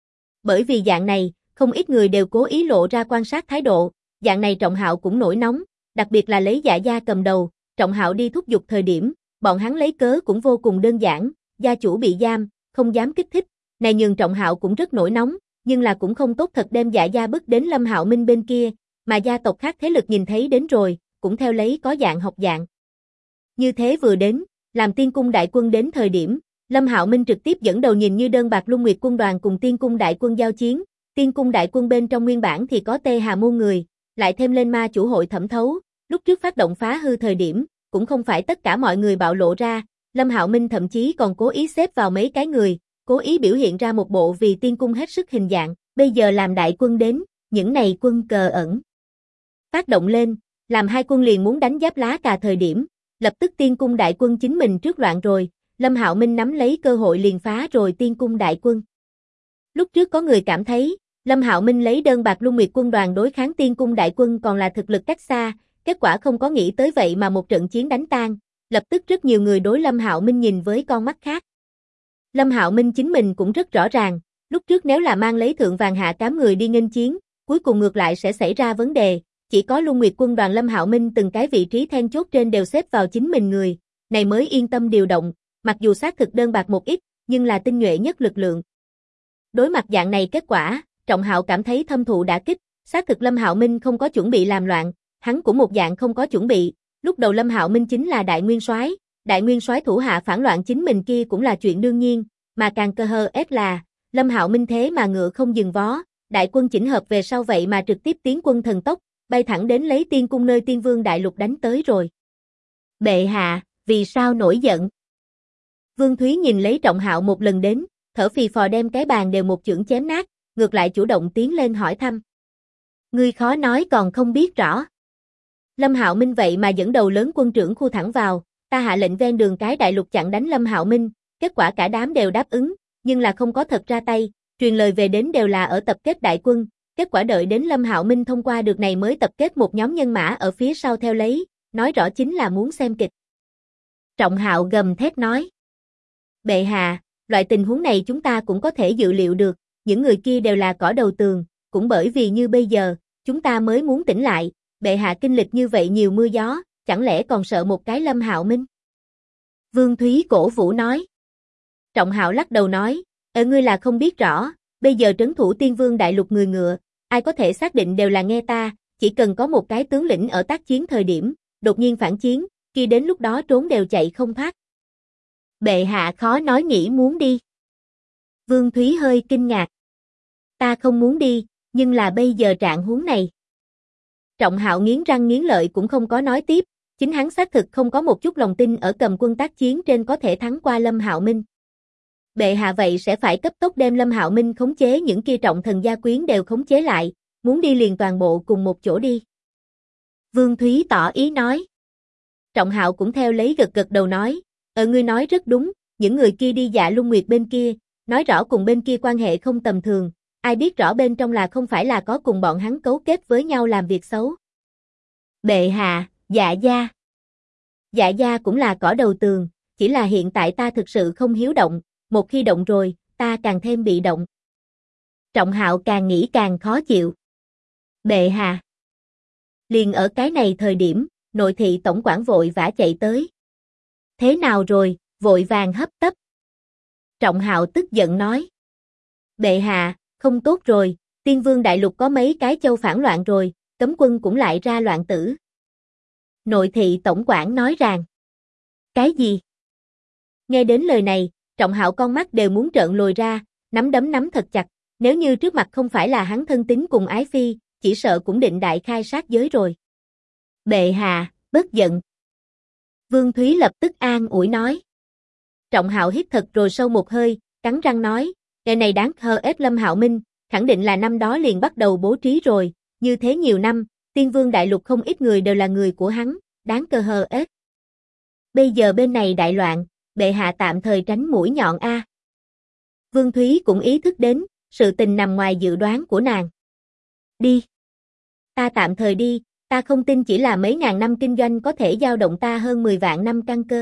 Bởi vì dạng này, không ít người đều cố ý lộ ra quan sát thái độ, dạng này Trọng Hạo cũng nổi nóng, đặc biệt là lấy Dạ gia cầm đầu, Trọng Hạo đi thúc giục thời điểm, bọn hắn lấy cớ cũng vô cùng đơn giản, gia chủ bị giam, không dám kích thích, này nhường Trọng Hạo cũng rất nổi nóng, nhưng là cũng không tốt thật đem Dạ gia bức đến Lâm Hạo Minh bên kia, mà gia tộc khác thế lực nhìn thấy đến rồi, cũng theo lấy có dạng học dạng. Như thế vừa đến, làm Tiên Cung đại quân đến thời điểm, Lâm Hạo Minh trực tiếp dẫn đầu nhìn như đơn bạc Luân Nguyệt quân đoàn cùng Tiên Cung đại quân giao chiến, Tiên Cung đại quân bên trong nguyên bản thì có Tê Hà môn người, lại thêm lên ma chủ hội thẩm thấu, lúc trước phát động phá hư thời điểm, cũng không phải tất cả mọi người bạo lộ ra, Lâm Hạo Minh thậm chí còn cố ý xếp vào mấy cái người, cố ý biểu hiện ra một bộ vì Tiên Cung hết sức hình dạng, bây giờ làm đại quân đến, những này quân cờ ẩn. Phát động lên, làm hai quân liền muốn đánh giáp lá cà thời điểm, lập tức Tiên Cung đại quân chính mình trước loạn rồi, Lâm Hạo Minh nắm lấy cơ hội liền phá rồi Tiên Cung đại quân. Lúc trước có người cảm thấy, Lâm Hạo Minh lấy đơn bạc Luân Nguyệt quân đoàn đối kháng Tiên Cung đại quân còn là thực lực cách xa, kết quả không có nghĩ tới vậy mà một trận chiến đánh tan, lập tức rất nhiều người đối Lâm Hạo Minh nhìn với con mắt khác. Lâm Hạo Minh chính mình cũng rất rõ ràng, lúc trước nếu là mang lấy thượng vàng hạ cám người đi nghênh chiến, cuối cùng ngược lại sẽ xảy ra vấn đề, chỉ có Luân Nguyệt quân đoàn Lâm Hạo Minh từng cái vị trí then chốt trên đều xếp vào chính mình người, này mới yên tâm điều động, mặc dù xác thực đơn bạc một ít, nhưng là tinh nhuệ nhất lực lượng. Đối mặt dạng này kết quả, Trọng Hạo cảm thấy thâm thụ đả kích, xác thực Lâm Hạo Minh không có chuẩn bị làm loạn, hắn cũng một dạng không có chuẩn bị, lúc đầu Lâm Hạo Minh chính là đại nguyên soái thủ hạ phản loạn chính mình kia cũng là chuyện đương nhiên, mà càng cơ hơ ép là, Lâm Hạo Minh thế mà ngựa không dừng vó, đại quân chỉnh hợp về sau vậy mà trực tiếp tiến quân thần tốc, bay thẳng đến lấy tiên cung nơi Tiên Vương Đại Lục đánh tới rồi. Bệ hạ, vì sao nổi giận? Vương Thúy nhìn lấy Trọng Hạo một lần đến, thở phì phò đem cái bàn đều một chưởng chém nát, ngược lại chủ động tiến lên hỏi thăm. Ngươi khó nói còn không biết rõ. Lâm Hạo Minh vậy mà dẫn đầu lớn quân trưởng khu thẳng vào, ta hạ lệnh ven đường cái đại lục chặn đánh Lâm Hạo Minh, kết quả cả đám đều đáp ứng, nhưng là không có thật ra tay, truyền lời về đến đều là ở tập kết đại quân, kết quả đợi đến Lâm Hạo Minh thông qua được này mới tập kết một nhóm nhân mã ở phía sau theo lấy, nói rõ chính là muốn xem kịch. Trọng Hạo gầm thét nói. Bệ hạ, loại tình huống này chúng ta cũng có thể dự liệu được, những người kia đều là cỏ đầu tường, cũng bởi vì như bây giờ, chúng ta mới muốn tỉnh lại, bệ hạ kinh lịch như vậy nhiều mưa gió, chẳng lẽ còn sợ một cái Lâm Hạo Minh? Vương Thúy cổ vũ nói. Trọng Hạo lắc đầu nói, ngươi là không biết rõ, bây giờ trấn thủ Tiên Vương Đại Lục người ngựa, ai có thể xác định đều là nghe ta, chỉ cần có một cái tướng lĩnh ở tác chiến thời điểm, đột nhiên phản chiến, khi đến lúc đó trốn đều chạy không thoát. Bệ hạ khó nói nghĩ muốn đi. Vương Thúy hơi kinh ngạc. Ta không muốn đi, nhưng là bây giờ trạng huống này. Trọng Hạo nghiến răng nghiến lợi cũng không có nói tiếp, chính hắn xác thực không có một chút lòng tin ở cầm quân tác chiến trên có thể thắng qua Lâm Hạo Minh. Bệ hạ vậy sẽ phải cấp tốc đem Lâm Hạo Minh khống chế những kia trọng thần gia quyến đều khống chế lại, muốn đi liền toàn bộ cùng một chỗ đi. Vương Thúy tỏ ý nói. Trọng Hạo cũng theo lấy gật gật đầu nói, ngươi nói rất đúng, những người kia đi Dạ Luân Nguyệt bên kia, nói rõ cùng bên kia quan hệ không tầm thường, ai biết rõ bên trong là không phải là có cùng bọn hắn cấu kết với nhau làm việc xấu. Bệ hạ, Dạ gia. Dạ gia cũng là cỏ đầu tường, chỉ là hiện tại ta thực sự không hiếu động, một khi động rồi, ta càng thêm bị động. Trọng Hạo càng nghĩ càng khó chịu. Bệ hạ. Liền ở cái này thời điểm, nội thị tổng quản vội vã chạy tới. Thế nào rồi, vội vàng hấp tấp. Trọng Hạo tức giận nói. Bệ hạ, không tốt rồi, Tiên Vương Đại Lục có mấy cái châu phản loạn rồi, cấm quân cũng lại ra loạn tử. Nội thị tổng quản nói rằng. Cái gì? Nghe đến lời này, Trọng Hạo con mắt đều muốn trợn lồi ra, nắm đấm nắm thật chặt, nếu như trước mặt không phải là hắn thân tín cùng ái phi, chỉ sợ cũng định đại khai sát giới rồi. Bệ hạ, bất giận. Vương Thúy lập tức an ủi nói. Trọng Hạo hít thật rồi sâu một hơi, cắn răng nói, ngày này đáng hờ ép Lâm Hạo Minh, khẳng định là năm đó liền bắt đầu bố trí rồi, như thế nhiều năm, Tiên Vương Đại Lục không ít người đều là người của hắn, đáng cơ hờ ép. Bây giờ bên này đại loạn, bệ hạ tạm thời tránh mũi nhọn a. Vương Thúy cũng ý thức đến, sự tình nằm ngoài dự đoán của nàng. Đi. Ta tạm thời đi, ta không tin chỉ là mấy ngàn năm kinh doanh có thể dao động ta hơn 10 vạn năm căn cơ.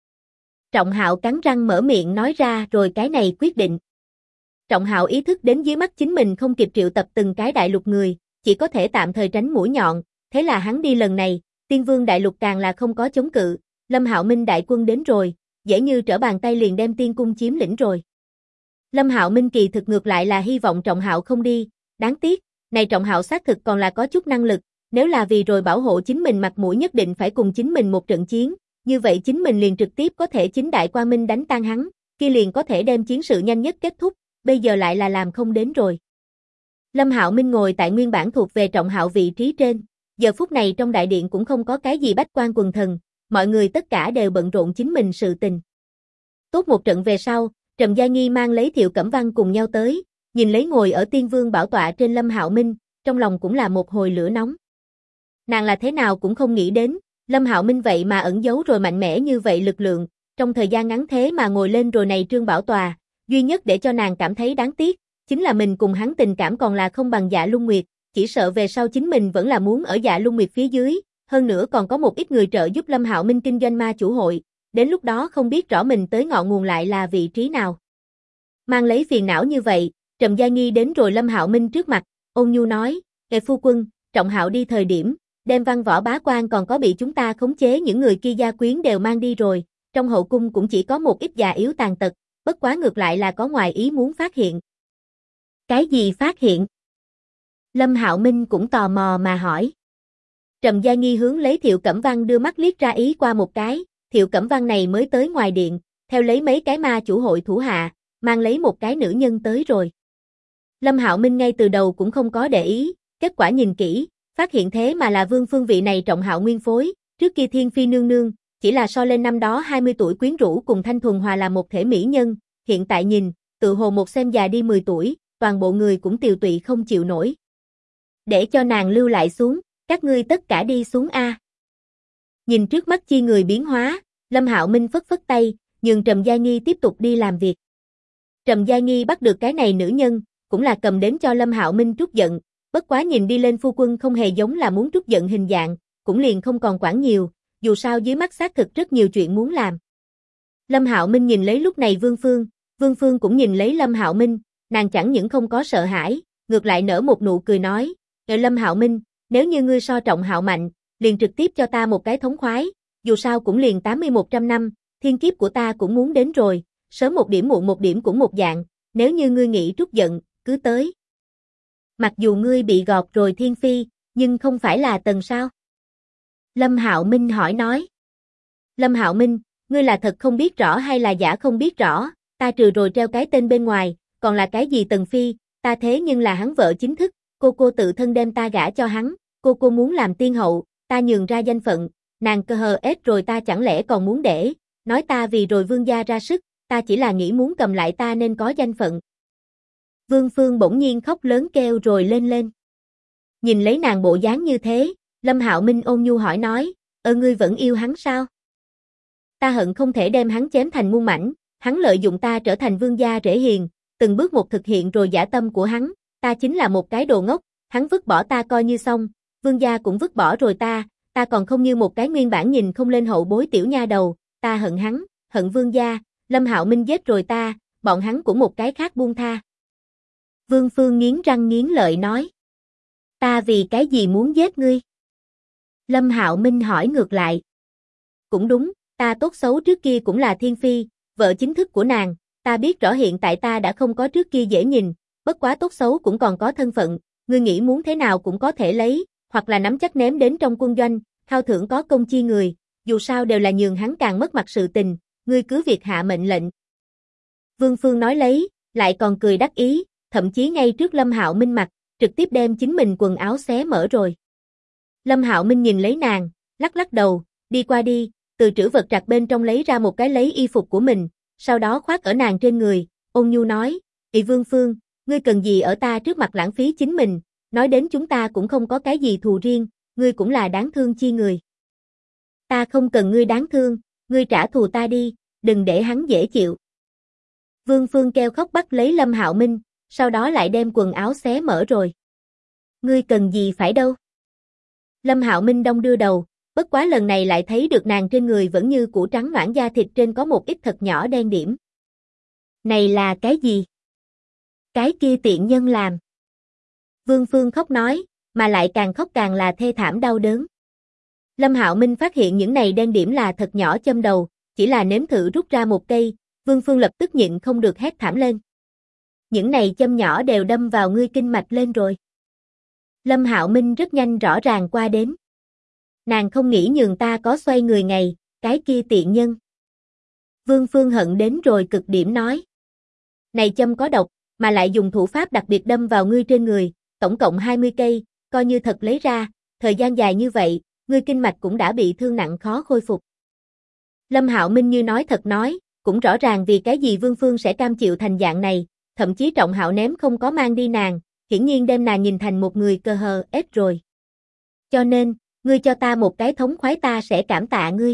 Trọng Hạo cắn răng mở miệng nói ra rồi cái này quyết định. Trọng Hạo ý thức đến dưới mắt chính mình không kịp triệu tập từng cái đại lục người, chỉ có thể tạm thời tránh mũi nhọn, thế là hắn đi lần này, Tiên Vương Đại Lục càng là không có chống cự, Lâm Hạo Minh đại quân đến rồi, dễ như trở bàn tay liền đem tiên cung chiếm lĩnh rồi. Lâm Hạo Minh kỳ thực ngược lại là hy vọng Trọng Hạo không đi, đáng tiếc, này Trọng Hạo xác thực còn là có chút năng lực, nếu là vì rồi bảo hộ chính mình mặt mũi nhất định phải cùng chính mình một trận chiến, như vậy chính mình liền trực tiếp có thể chính đại quang minh đánh tan hắn, kia liền có thể đem chiến sự nhanh nhất kết thúc, bây giờ lại là làm không đến rồi. Lâm Hạo Minh ngồi tại nguyên bản thuộc về Trọng Hạo vị trí trên, giờ phút này trong đại điện cũng không có cái gì bách quan quần thần, mọi người tất cả đều bận rộn chính mình sự tình. Tốt một trận về sau, Trầm Gia Nghi mang lấy Thiệu Cẩm Văn cùng nhau tới, nhìn lấy ngồi ở Tiên Vương bảo tọa trên Lâm Hạo Minh, trong lòng cũng là một hồi lửa nóng. Nàng là thế nào cũng không nghĩ đến, Lâm Hạo Minh vậy mà ẩn giấu rồi mạnh mẽ như vậy lực lượng, trong thời gian ngắn thế mà ngồi lên rồi này trương bảo tòa, duy nhất để cho nàng cảm thấy đáng tiếc, chính là mình cùng hắn tình cảm còn là không bằng Dạ Luân Nguyệt, chỉ sợ về sau chính mình vẫn là muốn ở Dạ Luân Nguyệt phía dưới, hơn nữa còn có một ít người trợ giúp Lâm Hạo Minh kinh doanh ma chủ hội, đến lúc đó không biết rõ mình tới ngọn nguồn lại là vị trí nào. Mang lấy phiền não như vậy, Trầm Gia Nghi đến rồi Lâm Hạo Minh trước mặt, ôn nhu nói, Kệ phu quân, Trọng Hạo đi thời điểm, đem Văn Võ bá quan còn có bị chúng ta khống chế những người kia gia quyến đều mang đi rồi, trong hậu cung cũng chỉ có một ít già yếu tàn tật, bất quá ngược lại là có ngoài ý muốn phát hiện. Cái gì phát hiện? Lâm Hạo Minh cũng tò mò mà hỏi. Trầm Gia Nghi hướng lấy Thiệu Cẩm Văn đưa mắt liếc ra ý qua một cái, Thiệu Cẩm Văn này mới tới ngoài điện, theo lấy mấy cái ma chủ hội thủ hạ, mang lấy một cái nữ nhân tới rồi. Lâm Hạo Minh ngay từ đầu cũng không có để ý, kết quả nhìn kỹ, phát hiện thế mà là Vương Phương vị này Trọng Hạo nguyên phối, trước kia Thiên Phi nương nương, chỉ là so lên năm đó 20 tuổi quyến rũ cùng thanh thuần hòa là một thể mỹ nhân, hiện tại nhìn, tự hồ một xem già đi 10 tuổi, toàn bộ người cũng tiều tụy không chịu nổi. Để cho nàng lưu lại xuống, các ngươi tất cả đi xuống a. Nhìn trước mắt chi người biến hóa, Lâm Hạo Minh phất phất tay, nhường Trầm Gia Nghi tiếp tục đi làm việc. Trầm Gia Nghi bắt được cái này nữ nhân, cũng là cầm đến cho Lâm Hạo Minh trút giận, bất quá nhìn đi lên phu quân không hề giống là muốn trút giận hình dạng, cũng liền không còn quản nhiều, dù sao dưới mắt xác thực rất nhiều chuyện muốn làm. Lâm Hạo Minh nhìn lấy lúc này Vương Phương cũng nhìn lấy Lâm Hạo Minh, nàng chẳng những không có sợ hãi, ngược lại nở một nụ cười nói, Lâm Hạo Minh, nếu như ngươi so Trọng Hạo mạnh, liền trực tiếp cho ta một cái thống khoái, dù sao cũng liền 80-100 năm, thiên kiếp của ta cũng muốn đến rồi, sớm một điểm muộn một điểm cũng một dạng, nếu như ngươi nghĩ trút giận, cứ tới. Mặc dù ngươi bị gọt rồi Thiên Phi, nhưng không phải là Tần sao? Lâm Hạo Minh hỏi nói. Lâm Hạo Minh, ngươi là thật không biết rõ hay là giả không biết rõ, ta trừ rồi treo cái tên bên ngoài, còn là cái gì Tần Phi, ta thế nhưng là hắn vợ chính thức, cô tự thân đem ta gả cho hắn, cô muốn làm tiên hậu, ta nhường ra danh phận, nàng cơ hờ ết rồi ta chẳng lẽ còn muốn để, nói ta vì rồi vương gia ra sức, ta chỉ là nghĩ muốn cầm lại ta nên có danh phận. Vương Phương bỗng nhiên khóc lớn kêu rồi lên. Nhìn lấy nàng bộ dáng như thế, Lâm Hạo Minh ôn nhu hỏi nói, ngươi vẫn yêu hắn sao? Ta hận không thể đem hắn chém thành muôn mảnh, hắn lợi dụng ta trở thành vương gia rễ hiền, từng bước một thực hiện rồi dã tâm của hắn, ta chính là một cái đồ ngốc, hắn vứt bỏ ta coi như xong, vương gia cũng vứt bỏ rồi ta còn không như một cái nguyên bản nhìn không lên hậu bối tiểu nha đầu, ta hận hắn, hận vương gia, Lâm Hạo Minh giết rồi ta, bọn hắn cũng một cái khác buông tha. Vương Phương nghiến răng nghiến lợi nói, ta vì cái gì muốn giết ngươi? Lâm Hạo Minh hỏi ngược lại. Cũng đúng, ta tốt xấu trước kia cũng là Thiên Phi, vợ chính thức của nàng, ta biết rõ hiện tại ta đã không có trước kia dễ nhìn, bất quá tốt xấu cũng còn có thân phận, ngươi nghĩ muốn thế nào cũng có thể lấy, hoặc là nắm chắc ném đến trong quân doanh, khao thưởng có công chi người, dù sao đều là nhường hắn càng mất mặt sự tình, ngươi cứ việc hạ mệnh lệnh. Vương Phương nói lấy, lại còn cười đắc ý, thậm chí ngay trước Lâm Hạo Minh mặt, trực tiếp đem chính mình quần áo xé mở rồi. Lâm Hạo Minh nhìn lấy nàng, lắc đầu, đi qua đi, từ trữ vật trạc bên trong lấy ra một cái lấy y phục của mình, sau đó khoác ở nàng trên người, ôn nhu nói, Vương Phương, ngươi cần gì ở ta trước mặt lãng phí chính mình, nói đến chúng ta cũng không có cái gì thù riêng, ngươi cũng là đáng thương chi người. Ta không cần ngươi đáng thương, ngươi trả thù ta đi, đừng để hắn dễ chịu. Vương Phương kêu khóc bắt lấy Lâm Hạo Minh, sau đó lại đem quần áo xé mở rồi. Ngươi cần gì phải đâu? Lâm Hạo Minh đong đưa đầu, bất quá lần này lại thấy được nàng trên người vẫn như củ trắng noãn da thịt trên có một ít thật nhỏ đen điểm. Này là cái gì? Cái kia tiện nhân làm. Vương Phương khóc nói, mà lại càng khóc càng là thê thảm đau đớn. Lâm Hạo Minh phát hiện những này đen điểm là thật nhỏ châm đầu, chỉ là nếm thử rút ra một cây, Vương Phương lập tức nhịn không được hét thảm lên. Những này châm nhỏ đều đâm vào ngươi kinh mạch lên rồi. Lâm Hạo Minh rất nhanh rõ ràng qua đến. Nàng không nghĩ nhường ta có xoay người ngày, cái kia tiện nhân. Vương Phương hận đến rồi cực điểm nói. Này châm có độc, mà lại dùng thủ pháp đặc biệt đâm vào ngươi trên người, tổng cộng 20 cây, coi như thật lấy ra, thời gian dài như vậy, ngươi kinh mạch cũng đã bị thương nặng khó khôi phục. Lâm Hạo Minh như nói thật nói, cũng rõ ràng vì cái gì Vương Phương sẽ cam chịu thành dạng này, thậm chí Trọng Hạo ném không có mang đi nàng, hiển nhiên đem nàng nhìn thành một người cơ hờ ết rồi. Cho nên, ngươi cho ta một cái thống khoái ta sẽ cảm tạ ngươi.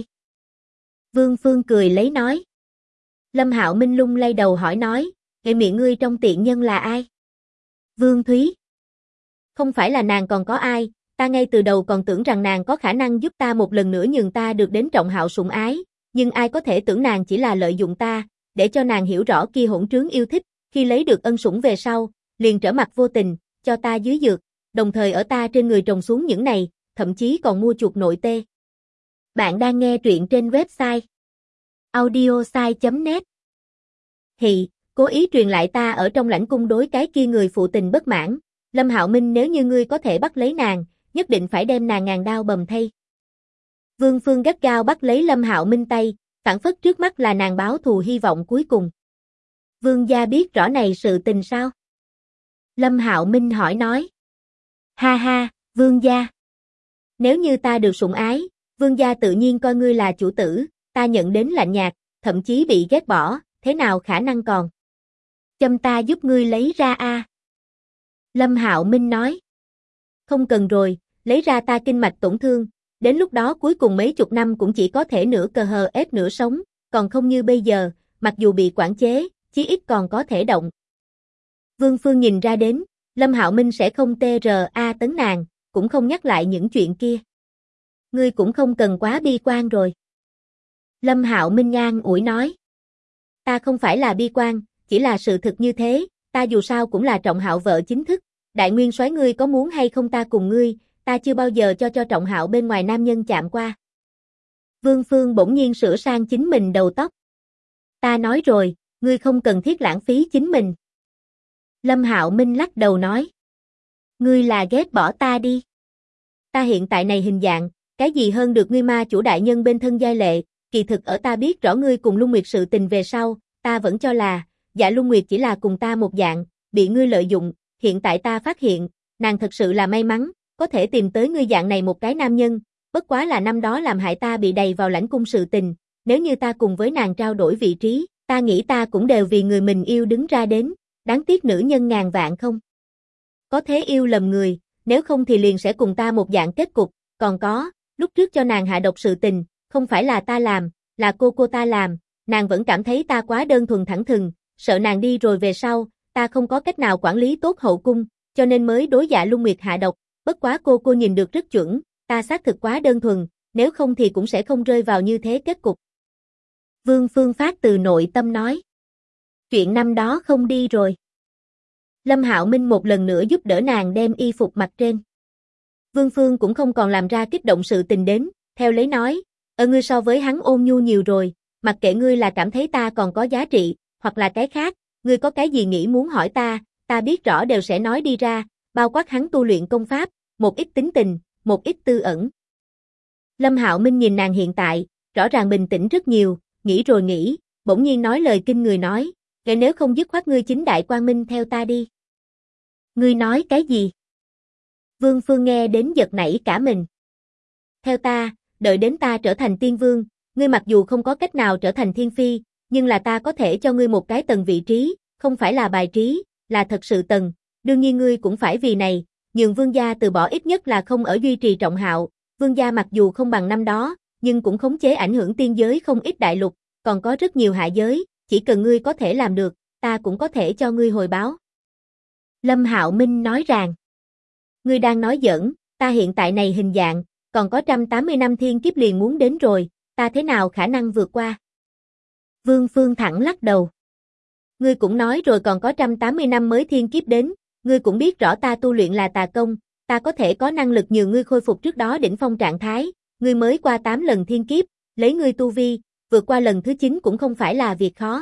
Vương Phương cười lấy nói. Lâm Hạo Minh lung lay đầu hỏi nói, miệng ngươi trong tiện nhân là ai? Vương Thúy. Không phải là nàng còn có ai, ta ngay từ đầu còn tưởng rằng nàng có khả năng giúp ta một lần nữa nhường ta được đến Trọng Hạo sủng ái, nhưng ai có thể tưởng nàng chỉ là lợi dụng ta, để cho nàng hiểu rõ kia hỗn trướng yêu thích, khi lấy được ân sủng về sau, liền trở mặt vô tình, cho ta dưới dược, đồng thời ở ta trên người trồng xuống những này, thậm chí còn mua chuột nội tê. Bạn đang nghe truyện trên website audiosai.net. Hì, cố ý truyền lại ta ở trong lãnh cung đối cái kia người phụ tình bất mãn, Lâm Hạo Minh nếu như ngươi có thể bắt lấy nàng, nhất định phải đem nàng ngàn đao bầm thây. Vương Phương gắt gao bắt lấy Lâm Hạo Minh tay, phảng phất trước mắt là nàng báo thù hy vọng cuối cùng. Vương gia biết rõ này sự tình sao? Lâm Hạo Minh hỏi nói. Ha ha, vương gia. Nếu như ta được sủng ái, vương gia tự nhiên coi ngươi là chủ tử, ta nhận đến lạnh nhạt, thậm chí bị ghét bỏ, thế nào khả năng còn? Châm ta giúp ngươi lấy ra a. Lâm Hạo Minh nói. Không cần rồi, lấy ra ta kinh mạch tổn thương, đến lúc đó cuối cùng mấy chục năm cũng chỉ có thể nửa cờ hờ ép nửa sống, còn không như bây giờ, mặc dù bị quản chế, chí ít còn có thể động. Vương Phương nhìn ra đến, Lâm Hạo Minh sẽ không TRA tấn nàng, cũng không nhắc lại những chuyện kia. Ngươi cũng không cần quá bi quan rồi. Lâm Hạo Minh an ủi nói. Ta không phải là bi quan, chỉ là sự thực như thế, ta dù sao cũng là Trọng Hạo vợ chính thức, đại nguyên soái ngươi có muốn hay không ta cùng ngươi, ta chưa bao giờ cho Trọng Hạo bên ngoài nam nhân chạm qua. Vương Phương bỗng nhiên sửa sang chính mình đầu tóc. Ta nói rồi, ngươi không cần thiết lãng phí chính mình. Lâm Hạo Minh lắc đầu nói. Ngươi là ghét bỏ ta đi. Ta hiện tại này hình dạng, cái gì hơn được ngươi ma chủ đại nhân bên thân giai lệ, kỳ thực ở ta biết rõ ngươi cùng Lung Nguyệt sự tình về sau, ta vẫn cho là, dạ Lung Nguyệt chỉ là cùng ta một dạng, bị ngươi lợi dụng, hiện tại ta phát hiện, nàng thật sự là may mắn, có thể tìm tới ngươi dạng này một cái nam nhân, bất quá là năm đó làm hại ta bị đầy vào lãnh cung sự tình, nếu như ta cùng với nàng trao đổi vị trí, ta nghĩ ta cũng đều vì người mình yêu đứng ra đến, đáng tiếc nữ nhân ngàn vạn không. Có thế yêu lầm người, nếu không thì liền sẽ cùng ta một dạng kết cục, còn có, lúc trước cho nàng hạ độc sự tình, không phải là ta làm, là cô ta làm, nàng vẫn cảm thấy ta quá đơn thuần thẳng thừng, sợ nàng đi rồi về sau, ta không có cách nào quản lý tốt hậu cung, cho nên mới đối Dạ Lung Nguyệt hạ độc, bất quá cô nhìn được rất chuẩn, ta xác thực quá đơn thuần, nếu không thì cũng sẽ không rơi vào như thế kết cục. Vương Phương phát từ nội tâm nói. Chuyện năm đó không đi rồi. Lâm Hạo Minh một lần nữa giúp đỡ nàng đem y phục mặc trên. Vương Phương cũng không còn làm ra kích động sự tình đến, theo lấy nói, ngươi so với hắn ôn nhu nhiều rồi, mặc kệ ngươi là cảm thấy ta còn có giá trị, hoặc là cái khác, ngươi có cái gì nghĩ muốn hỏi ta biết rõ đều sẽ nói đi ra, bao quát hắn tu luyện công pháp, một ít tính tình, một ít tư ẩn. Lâm Hạo Minh nhìn nàng hiện tại, rõ ràng bình tĩnh rất nhiều, nghĩ rồi nghĩ, bỗng nhiên nói lời kinh người nói, nếu không dứt khoát ngươi chính đại quang minh theo ta đi. Ngươi nói cái gì? Vương Phương nghe đến giật nảy cả mình. Theo ta, đợi đến ta trở thành tiên vương, ngươi mặc dù không có cách nào trở thành thiên phi, nhưng là ta có thể cho ngươi một cái tầng vị trí, không phải là bài trí, là thật sự tầng, đương nhiên ngươi cũng phải vì này, nhường vương gia từ bỏ ít nhất là không ở duy trì Trọng Hạo, vương gia mặc dù không bằng năm đó, nhưng cũng khống chế ảnh hưởng tiên giới không ít đại lục, còn có rất nhiều hạ giới, chỉ cần ngươi có thể làm được, ta cũng có thể cho ngươi hồi báo. Lâm Hạo Minh nói rằng, ngươi đang nói giỡn, ta hiện tại này hình dạng, còn có 180 năm thiên kiếp liền muốn đến rồi, ta thế nào khả năng vượt qua? Vương Phương thẳng lắc đầu. Ngươi cũng nói rồi còn có 180 năm mới thiên kiếp đến, ngươi cũng biết rõ ta tu luyện là tà công, ta có thể có năng lực nhường ngươi khôi phục trước đó đỉnh phong trạng thái, ngươi mới qua 8 lần thiên kiếp, lấy ngươi tu vi, vượt qua lần thứ 9 cũng không phải là việc khó.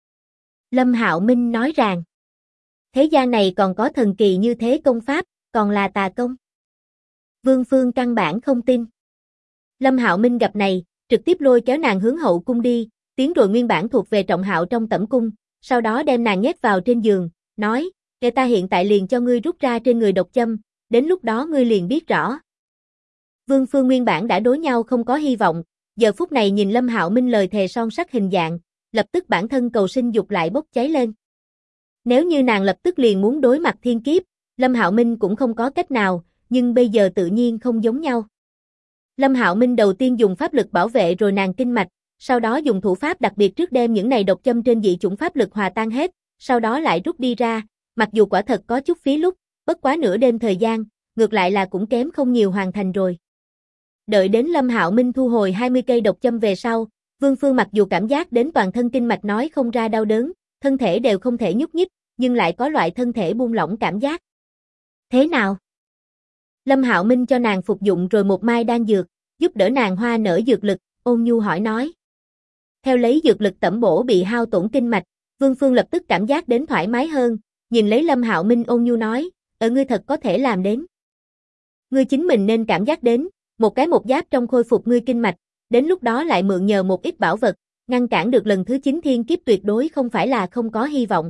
Lâm Hạo Minh nói rằng, thế gian này còn có thần kỳ như thế công pháp, còn là tà công. Vương Phương căn bản không tin. Lâm Hạo Minh gặp này, trực tiếp lôi kéo nàng hướng hậu cung đi, tiến rồi nguyên bản thuộc về Trọng Hạo trong tẩm cung, sau đó đem nàng nhét vào trên giường, nói, để ta hiện tại liền cho ngươi rút ra trên người độc châm, đến lúc đó ngươi liền biết rõ. Vương Phương nguyên bản đã đối nhau không có hy vọng, giờ phút này nhìn Lâm Hạo Minh lời thề son sắt hình dạng, lập tức bản thân cầu sinh dục lại bốc cháy lên. Nếu như nàng lập tức liền muốn đối mặt thiên kiếp, Lâm Hạo Minh cũng không có cách nào, nhưng bây giờ tự nhiên không giống nhau. Lâm Hạo Minh đầu tiên dùng pháp lực bảo vệ rồi nàng kinh mạch, sau đó dùng thủ pháp đặc biệt trước đem những này độc châm trên dị chủng pháp lực hòa tan hết, sau đó lại rút đi ra, mặc dù quả thật có chút phí lúc, bất quá nửa đêm thời gian, ngược lại là cũng kém không nhiều hoàn thành rồi. Đợi đến Lâm Hạo Minh thu hồi 20 cây độc châm về sau, Vương Phương mặc dù cảm giác đến toàn thân kinh mạch nói không ra đau đớn, thân thể đều không thể nhúc nhích, nhưng lại có loại thân thể buông lỏng cảm giác. Thế nào? Lâm Hạo Minh cho nàng phục dụng rồi một mai đan dược, giúp đỡ nàng hoa nở dược lực, ôn nhu hỏi nói. Theo lấy dược lực tẩm bổ bị hao tổn kinh mạch, Vương Phương lập tức cảm giác đến thoải mái hơn, nhìn lấy Lâm Hạo Minh ôn nhu nói, ngươi thật có thể làm đến. Ngươi chính mình nên cảm giác đến, một cái một giáp trong khôi phục ngươi kinh mạch, đến lúc đó lại mượn nhờ một ít bảo vật, ngăn cản được lần thứ 9 thiên kiếp tuyệt đối không phải là không có hy vọng.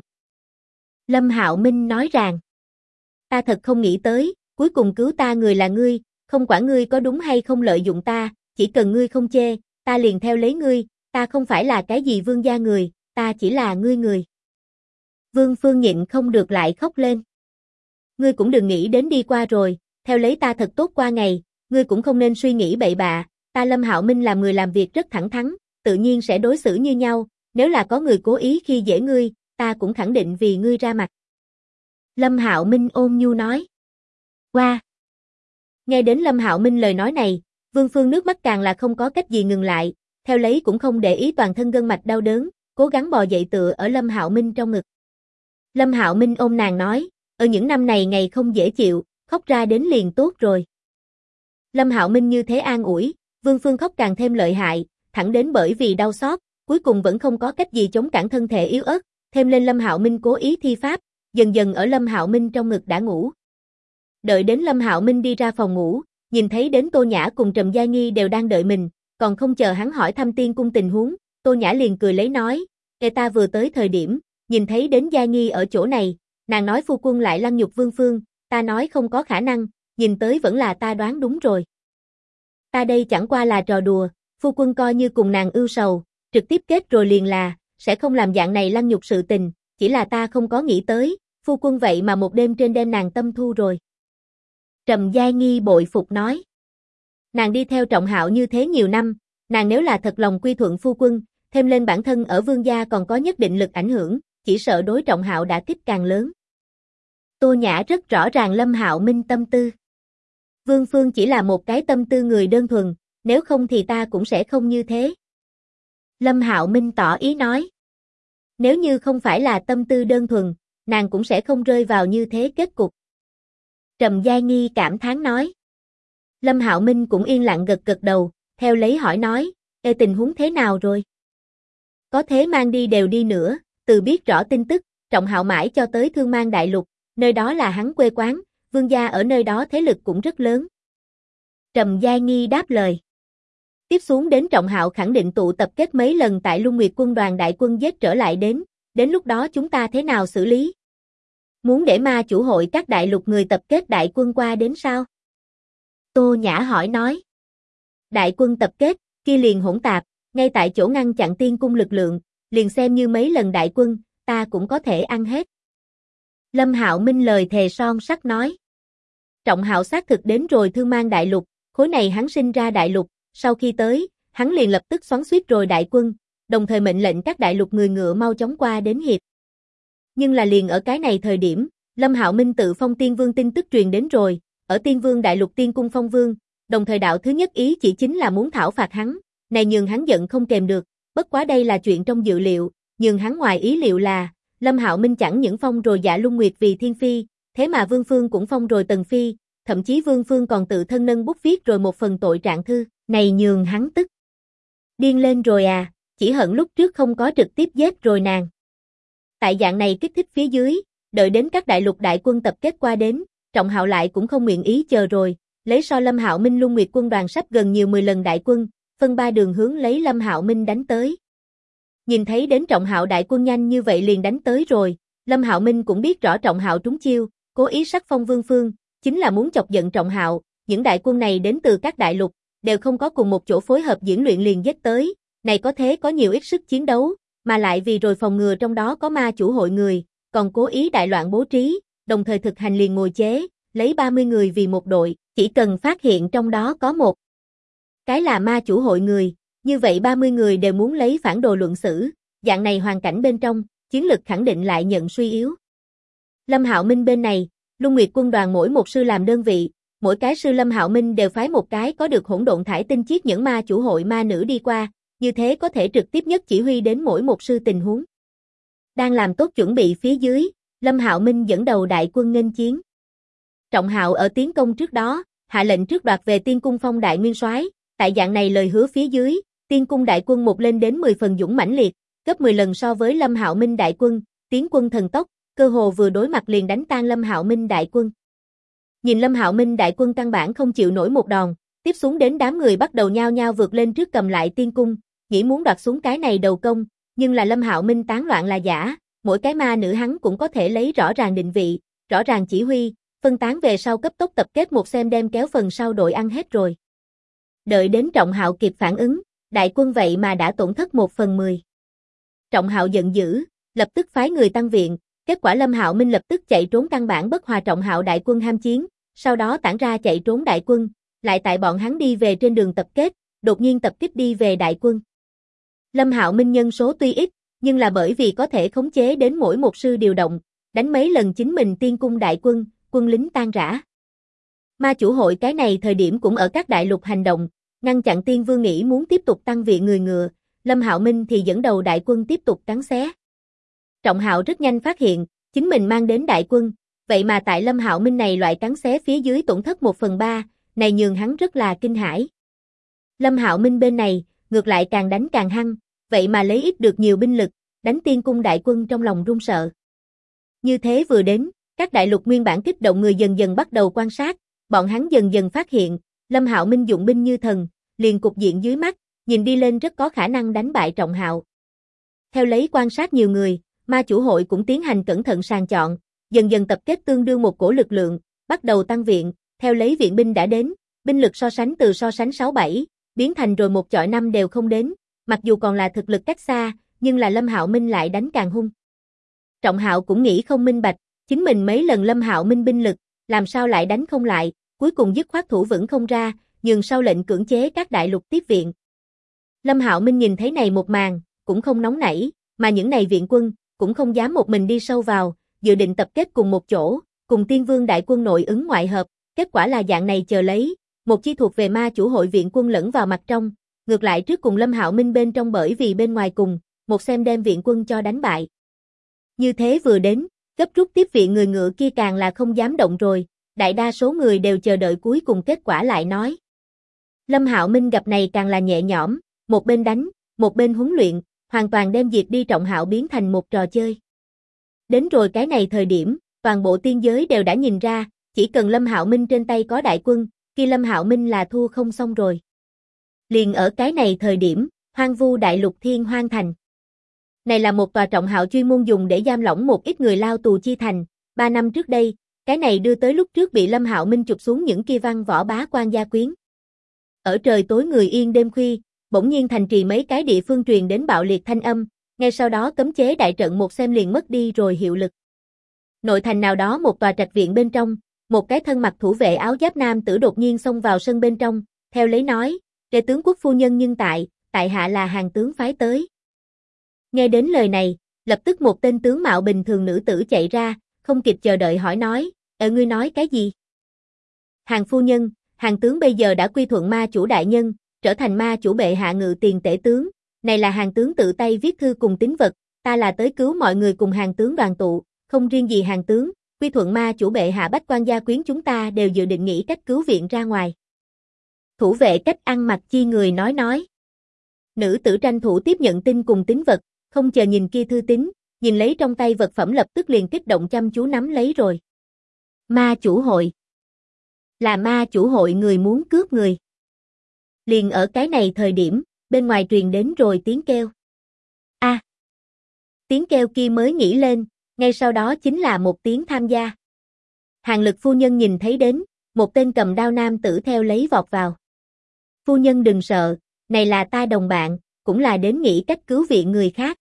Lâm Hạo Minh nói rằng, ta thật không nghĩ tới, cuối cùng cứu ta người là ngươi, không quản ngươi có đúng hay không lợi dụng ta, chỉ cần ngươi không chê, ta liền theo lấy ngươi, ta không phải là cái gì vương gia người, ta chỉ là ngươi người. Vương Phương nhịn không được lại khóc lên. Ngươi cũng đừng nghĩ đến đi qua rồi, theo lấy ta thật tốt qua ngày, ngươi cũng không nên suy nghĩ bậy bạ, ta Lâm Hạo Minh làm người làm việc rất thẳng thắn, tự nhiên sẽ đối xử như nhau, nếu là có người cố ý khi dễ ngươi, ta cũng khẳng định vì ngươi ra mặt. Lâm Hạo Minh ôn nhu nói. Qua. Nghe đến Lâm Hạo Minh lời nói này, Vương Phương nước mắt càng là không có cách gì ngừng lại, theo lấy cũng không để ý toàn thân gân mạch đau đớn, cố gắng bò dậy tựa ở Lâm Hạo Minh trong ngực. Lâm Hạo Minh ôm nàng nói, ở những năm này ngày không dễ chịu, khóc ra đến liền tốt rồi. Lâm Hạo Minh như thế an ủi, Vương Phương khóc càng thêm lợi hại, thẳng đến bởi vì đau xót, cuối cùng vẫn không có cách gì chống cản thân thể yếu ớt, thêm lên Lâm Hạo Minh cố ý thi pháp, dần dần ở Lâm Hạo Minh trong ngực đã ngủ. Đợi đến Lâm Hạo Minh đi ra phòng ngủ, nhìn thấy đến Tô Nhã cùng Trầm Gia Nghi đều đang đợi mình, còn không chờ hắn hỏi thăm tiên cung tình huống, Tô Nhã liền cười lấy nói, ta vừa tới thời điểm, nhìn thấy đến Gia Nghi ở chỗ này, nàng nói phu quân lại lăng nhục Vương Phương, ta nói không có khả năng, nhìn tới vẫn là ta đoán đúng rồi. Ta đây chẳng qua là trò đùa, phu quân coi như cùng nàng ưu sầu, trực tiếp kết rồi liền là, sẽ không làm dạng này lăng nhục sự tình, chỉ là ta không có nghĩ tới, phu quân vậy mà một đêm trên đem nàng tâm thu rồi. Trầm Gia Nghi bội phục nói. Nàng đi theo Trọng Hạo như thế nhiều năm, nàng nếu là thật lòng quy thuận phu quân, thêm lên bản thân ở vương gia còn có nhất định lực ảnh hưởng, chỉ sợ đối Trọng Hạo đã kích càng lớn. Tô Nhã rất rõ ràng Lâm Hạo Minh tâm tư. Vương Phương chỉ là một cái tâm tư người đơn thuần, nếu không thì ta cũng sẽ không như thế. Lâm Hạo Minh tỏ ý nói. Nếu như không phải là tâm tư đơn thuần, nàng cũng sẽ không rơi vào như thế kết cục. Trầm Gia Nghi cảm thán nói. Lâm Hạo Minh cũng yên lặng gật gật đầu, theo lấy hỏi nói, tình huống thế nào rồi? Có thế mang đi đều đi nữa, từ biết rõ tin tức, Trọng Hạo mãi cho tới Thương Mang Đại Lục, nơi đó là hắn quê quán, vương gia ở nơi đó thế lực cũng rất lớn. Trầm Gia Nghi đáp lời. Tiếp xuống đến Trọng Hạo khẳng định tụ tập kết mấy lần tại Lung Nguyệt quân đoàn đại quân giết trở lại đến lúc đó chúng ta thế nào xử lý? Muốn để ma chủ hội các đại lục người tập kết đại quân qua đến sao? Tô Nhã hỏi nói. Đại quân tập kết, kia liền hỗn tạp, ngay tại chỗ ngăn chặn tiên cung lực lượng, liền xem như mấy lần đại quân, ta cũng có thể ăn hết. Lâm Hạo Minh lời thề son sắt nói. Trọng Hạo xác thực đến rồi Thương Mang Đại Lục, khối này hắn sinh ra đại lục, sau khi tới, hắn liền lập tức xoắn xuýt rồi đại quân, đồng thời mệnh lệnh các đại lục người ngựa mau chóng qua đến hiệp. Nhưng là liền ở cái này thời điểm, Lâm Hạo Minh tự phong Tiên Vương tin tức truyền đến rồi, ở Tiên Vương Đại Lục Tiên Cung phong vương, đồng thời đạo thứ nhất ý chỉ chính là muốn thảo phạt hắn, này nhường hắn giận không kèm được, bất quá đây là chuyện trong dự liệu, nhường hắn ngoài ý liệu là, Lâm Hạo Minh chẳng những phong rồi Dạ Luân Nguyệt vì Thiên Phi, thế mà Vương Phương cũng phong rồi Tần Phi, thậm chí Vương Phương còn tự thân nâng bút viết rồi một phần tội trạng thư, này nhường hắn tức. Điên lên rồi à, chỉ hận lúc trước không có trực tiếp giết rồi nàng. Tại dạng này kích thích phía dưới, đợi đến các đại lục đại quân tập kết qua đến, Trọng Hạo lại cũng không nguyện ý chờ rồi, lấy so Lâm Hạo Minh Lung Nguyệt quân đoàn sắp gần nhiều 10 lần đại quân, phân ba đường hướng lấy Lâm Hạo Minh đánh tới. Nhìn thấy đến Trọng Hạo đại quân nhanh như vậy liền đánh tới rồi, Lâm Hạo Minh cũng biết rõ Trọng Hạo trúng chiêu, cố ý sắc phong Vương Phương, chính là muốn chọc giận Trọng Hạo, những đại quân này đến từ các đại lục, đều không có cùng một chỗ phối hợp diễn luyện liền giết tới, này có thế có nhiều ít sức chiến đấu, mà lại vì rồi phòng ngừa trong đó có ma chủ hội người, còn cố ý đại loạn bố trí, đồng thời thực hành liền ngồi chế, lấy 30 người vì một đội, chỉ cần phát hiện trong đó có một cái là ma chủ hội người, như vậy 30 người đều muốn lấy phản đồ luận xử, dạng này hoàn cảnh bên trong, chiến lực khẳng định lại nhận suy yếu. Lâm Hạo Minh bên này, Lung Nguyệt quân đoàn mỗi một sư làm đơn vị, mỗi cái sư Lâm Hạo Minh đều phái một cái có được hỗn độn thải tinh chiết những ma chủ hội ma nữ đi qua, như thế có thể trực tiếp nhất chỉ huy đến mỗi một sư tình huống. Đang làm tốt chuẩn bị phía dưới, Lâm Hạo Minh dẫn đầu đại quân nghênh chiến. Trọng Hạo ở tiến công trước đó, hạ lệnh trước đoạt về Tiên Cung phong đại nguyên soái, tại dạng này lời hứa phía dưới, Tiên Cung đại quân một lên đến 10 phần dũng mãnh liệt, gấp 10 lần so với Lâm Hạo Minh đại quân, tiến quân thần tốc, cơ hồ vừa đối mặt liền đánh tan Lâm Hạo Minh đại quân. Nhìn Lâm Hạo Minh đại quân căn bản không chịu nổi một đòn, tiếp xuống đến đám người bắt đầu nhao nhao vượt lên trước cầm lại Tiên Cung, nghĩ muốn đoạt xuống cái này đầu công, nhưng là Lâm Hạo Minh tán loạn là giả, mỗi cái ma nữ hắn cũng có thể lấy rõ ràng định vị, rõ ràng chỉ huy, phân tán về sau cấp tốc tập kết một xem đem kéo phần sau đội ăn hết rồi. Đợi đến Trọng Hạo kịp phản ứng, đại quân vậy mà đã tổn thất 1/10. Trọng Hạo giận dữ, lập tức phái người tăng viện, kết quả Lâm Hạo Minh lập tức chạy trốn căn bản bất hòa Trọng Hạo đại quân ham chiến, sau đó tản ra chạy trốn đại quân, lại tại bọn hắn đi về trên đường tập kết, đột nhiên tập kích đi về đại quân. Lâm Hạo Minh nhân số tuy ít, nhưng là bởi vì có thể khống chế đến mỗi một sư điều động, đánh mấy lần chính mình Tiên Cung đại quân, quân lính tan rã. Ma chủ hội cái này thời điểm cũng ở các đại lục hành động, ngăn chặn Tiên Vương nghĩ muốn tiếp tục tăng viện người ngựa, Lâm Hạo Minh thì dẫn đầu đại quân tiếp tục cắn xé. Trọng Hạo rất nhanh phát hiện, chính mình mang đến đại quân, vậy mà tại Lâm Hạo Minh này loại cắn xé phía dưới tổn thất 1/3, này nhường hắn rất là kinh hãi. Lâm Hạo Minh bên này, ngược lại càng đánh càng hăng, vậy mà lấy ít được nhiều binh lực, đánh Tiên Cung đại quân trong lòng run sợ. Như thế vừa đến, các đại lục nguyên bản kích động người dần dần bắt đầu quan sát, bọn hắn dần dần phát hiện, Lâm Hạo Minh dụng binh như thần, liền cục diện dưới mắt, nhìn đi lên rất có khả năng đánh bại Trọng Hạo. Theo lấy quan sát nhiều người, ma chủ hội cũng tiến hành cẩn thận sàng chọn, dần dần tập kết tương đương một cổ lực lượng, bắt đầu tăng viện, theo lấy viện binh đã đến, binh lực so sánh từ so sánh 6-7, biến thành rồi 1-5 đều không đến, mặc dù còn là thực lực cách xa, nhưng là Lâm Hạo Minh lại đánh càng hung. Trọng Hạo cũng nghĩ không minh bạch, chính mình mấy lần Lâm Hạo Minh binh lực, làm sao lại đánh không lại, cuối cùng dứt khoát thủ vững không ra, nhường sau lệnh cưỡng chế các đại lục tiếp viện. Lâm Hạo Minh nhìn thấy này một màn, cũng không nóng nảy, mà những này viện quân, cũng không dám một mình đi sâu vào, dự định tập kết cùng một chỗ, cùng Tiên Vương đại quân nội ứng ngoại hợp, kết quả là dạng này chờ lấy, một chi thuộc về ma chủ hội viện quân lẫn vào mặt trong, ngược lại trước cùng Lâm Hạo Minh bên trong bởi vì bên ngoài cùng, một xem đem viện quân cho đánh bại. Như thế vừa đến, gấp rút tiếp viện người ngựa kia càng là không dám động rồi, đại đa số người đều chờ đợi cuối cùng kết quả lại nói. Lâm Hạo Minh gặp này càng là nhẹ nhõm, một bên đánh, một bên huấn luyện, hoàn toàn đem diệt đi Trọng Hạo biến thành một trò chơi. Đến rồi cái này thời điểm, toàn bộ tiên giới đều đã nhìn ra, chỉ cần Lâm Hạo Minh trên tay có đại quân, kia Lâm Hạo Minh là thua không xong rồi. Liền ở cái này thời điểm, hoang vu đại lục Thiên Hoang Thành. Này là một tòa Trọng Hạo chuyên môn dùng để giam lỏng một ít người lao tù chi thành, 3 năm trước đây, cái này đưa tới lúc trước bị Lâm Hạo Minh chụp xuống những kia văn võ bá quan gia quyến. Ở trời tối người yên đêm khuya, bỗng nhiên thành trì mấy cái địa phương truyền đến bạo liệt thanh âm, ngay sau đó cấm chế đại trận một xem liền mất đi rồi hiệu lực. Nội thành nào đó một tòa trạch viện bên trong, một cái thân mặc thủ vệ áo giáp nam tử đột nhiên xông vào sân bên trong, theo lấy nói, "Đệ tướng quốc phu nhân nhưng tại hạ là hàng tướng phái tới." Nghe đến lời này, lập tức một tên tướng mạo bình thường nữ tử chạy ra, không kịp chờ đợi hỏi nói, ngươi nói cái gì?" "Hàng phu nhân, hàng tướng bây giờ đã quy thuận ma chủ đại nhân, trở thành ma chủ bệ hạ ngự tiền tể tướng, này là hàng tướng tự tay viết thư cùng tín vật, ta là tới cứu mọi người cùng hàng tướng đoàn tụ, không riêng gì hàng tướng, quy thuận ma chủ bệ hạ bách quan gia quyến chúng ta đều dự định nghĩ cách cứu viện ra ngoài." Thủ vệ cách ăn mặc chi người nói. Nữ tử tranh thủ tiếp nhận tin cùng tín vật, không chờ nhìn kia thư tín, nhìn lấy trong tay vật phẩm lập tức liền kích động chăm chú nắm lấy rồi. Ma chủ hội. Là ma chủ hội người muốn cướp người. Liền ở cái này thời điểm, bên ngoài truyền đến rồi tiếng kêu. A. Tiếng kêu kia mới nghĩ lên, ngay sau đó chính là một tiếng tham gia. Hàng Lực phu nhân nhìn thấy đến, một tên cầm đao nam tử theo lấy vọt vào. "Phu nhân đừng sợ, này là ta đồng bạn, cũng là đến nghĩ cách cứu viện người khác."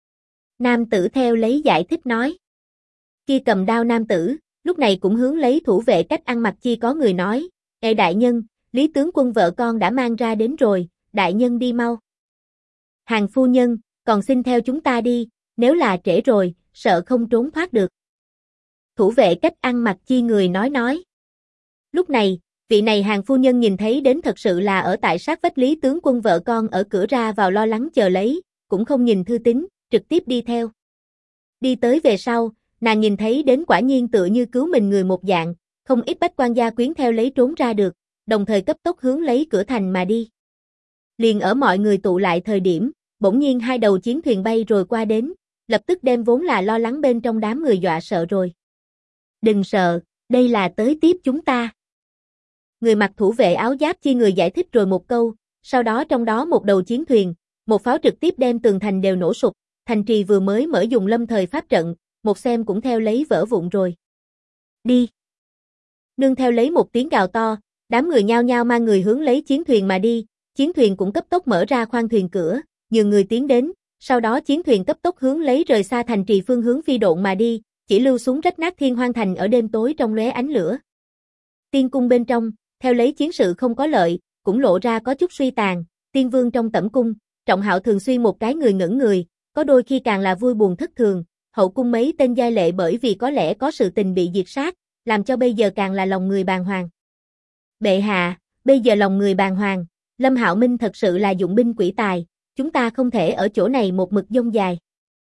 Nam tử theo lấy giải thích nói. Kia cầm đao nam tử, lúc này cũng hướng lấy thủ vệ cách ăn mặc chi có người nói, "Ê đại nhân, Lý tướng quân vợ con đã mang ra đến rồi, đại nhân đi mau." "Hàng phu nhân, còn xin theo chúng ta đi, nếu là trễ rồi, sợ không trốn thoát được." Thủ vệ cách ăn mặc chi người nói. Lúc này, vị này hàng phu nhân nhìn thấy đến thật sự là ở tại sát vách Lý tướng quân vợ con ở cửa ra vào lo lắng chờ lấy, cũng không nhìn thư tín, trực tiếp đi theo. Đi tới về sau, nàng nhìn thấy đến quả nhiên tựa như cứu mình người một dạng, không ít bách quan gia quyến theo lấy trốn ra được, đồng thời cấp tốc hướng lấy cửa thành mà đi. Liền ở mọi người tụ lại thời điểm, bỗng nhiên hai đầu chiến thuyền bay rồi qua đến, lập tức đem vốn là lo lắng bên trong đám người dọa sợ rồi. Đừng sợ, đây là tới tiếp chúng ta. Người mặc thủ vệ áo giáp chi người giải thích rồi một câu, sau đó trong đó một đầu chiến thuyền, một pháo trực tiếp đem tường thành đều nổ sụp, thành trì vừa mới mở dùng lâm thời pháp trận, một xem cũng theo lấy vỡ vụn rồi. Đi! Nương theo lấy một tiếng gào to, đám người nhao nhao mang người hướng lấy chiến thuyền mà đi, chiến thuyền cũng cấp tốc mở ra khoang thuyền cửa, nhường người tiến đến, sau đó chiến thuyền cấp tốc hướng lấy rời xa thành trì phương hướng phi độn mà đi, chỉ lưu xuống rách nát thiên hoang thành ở đêm tối trong lóe ánh lửa. Tiên cung bên trong, theo lấy chiến sự không có lợi, cũng lộ ra có chút suy tàn, tiên vương trong tẩm cung, Trọng Hạo thường xuyên một cái người ngẩn người, có đôi khi càng là vui buồn thất thường, hậu cung mấy tên giai lệ bởi vì có lẽ có sự tình bị diệt sát, làm cho bây giờ càng là lòng người bàng hoàng. Bệ hạ, bây giờ lòng người bàng hoàng, Lâm Hạo Minh thật sự là dụng binh quỷ tài, chúng ta không thể ở chỗ này một mực dông dài.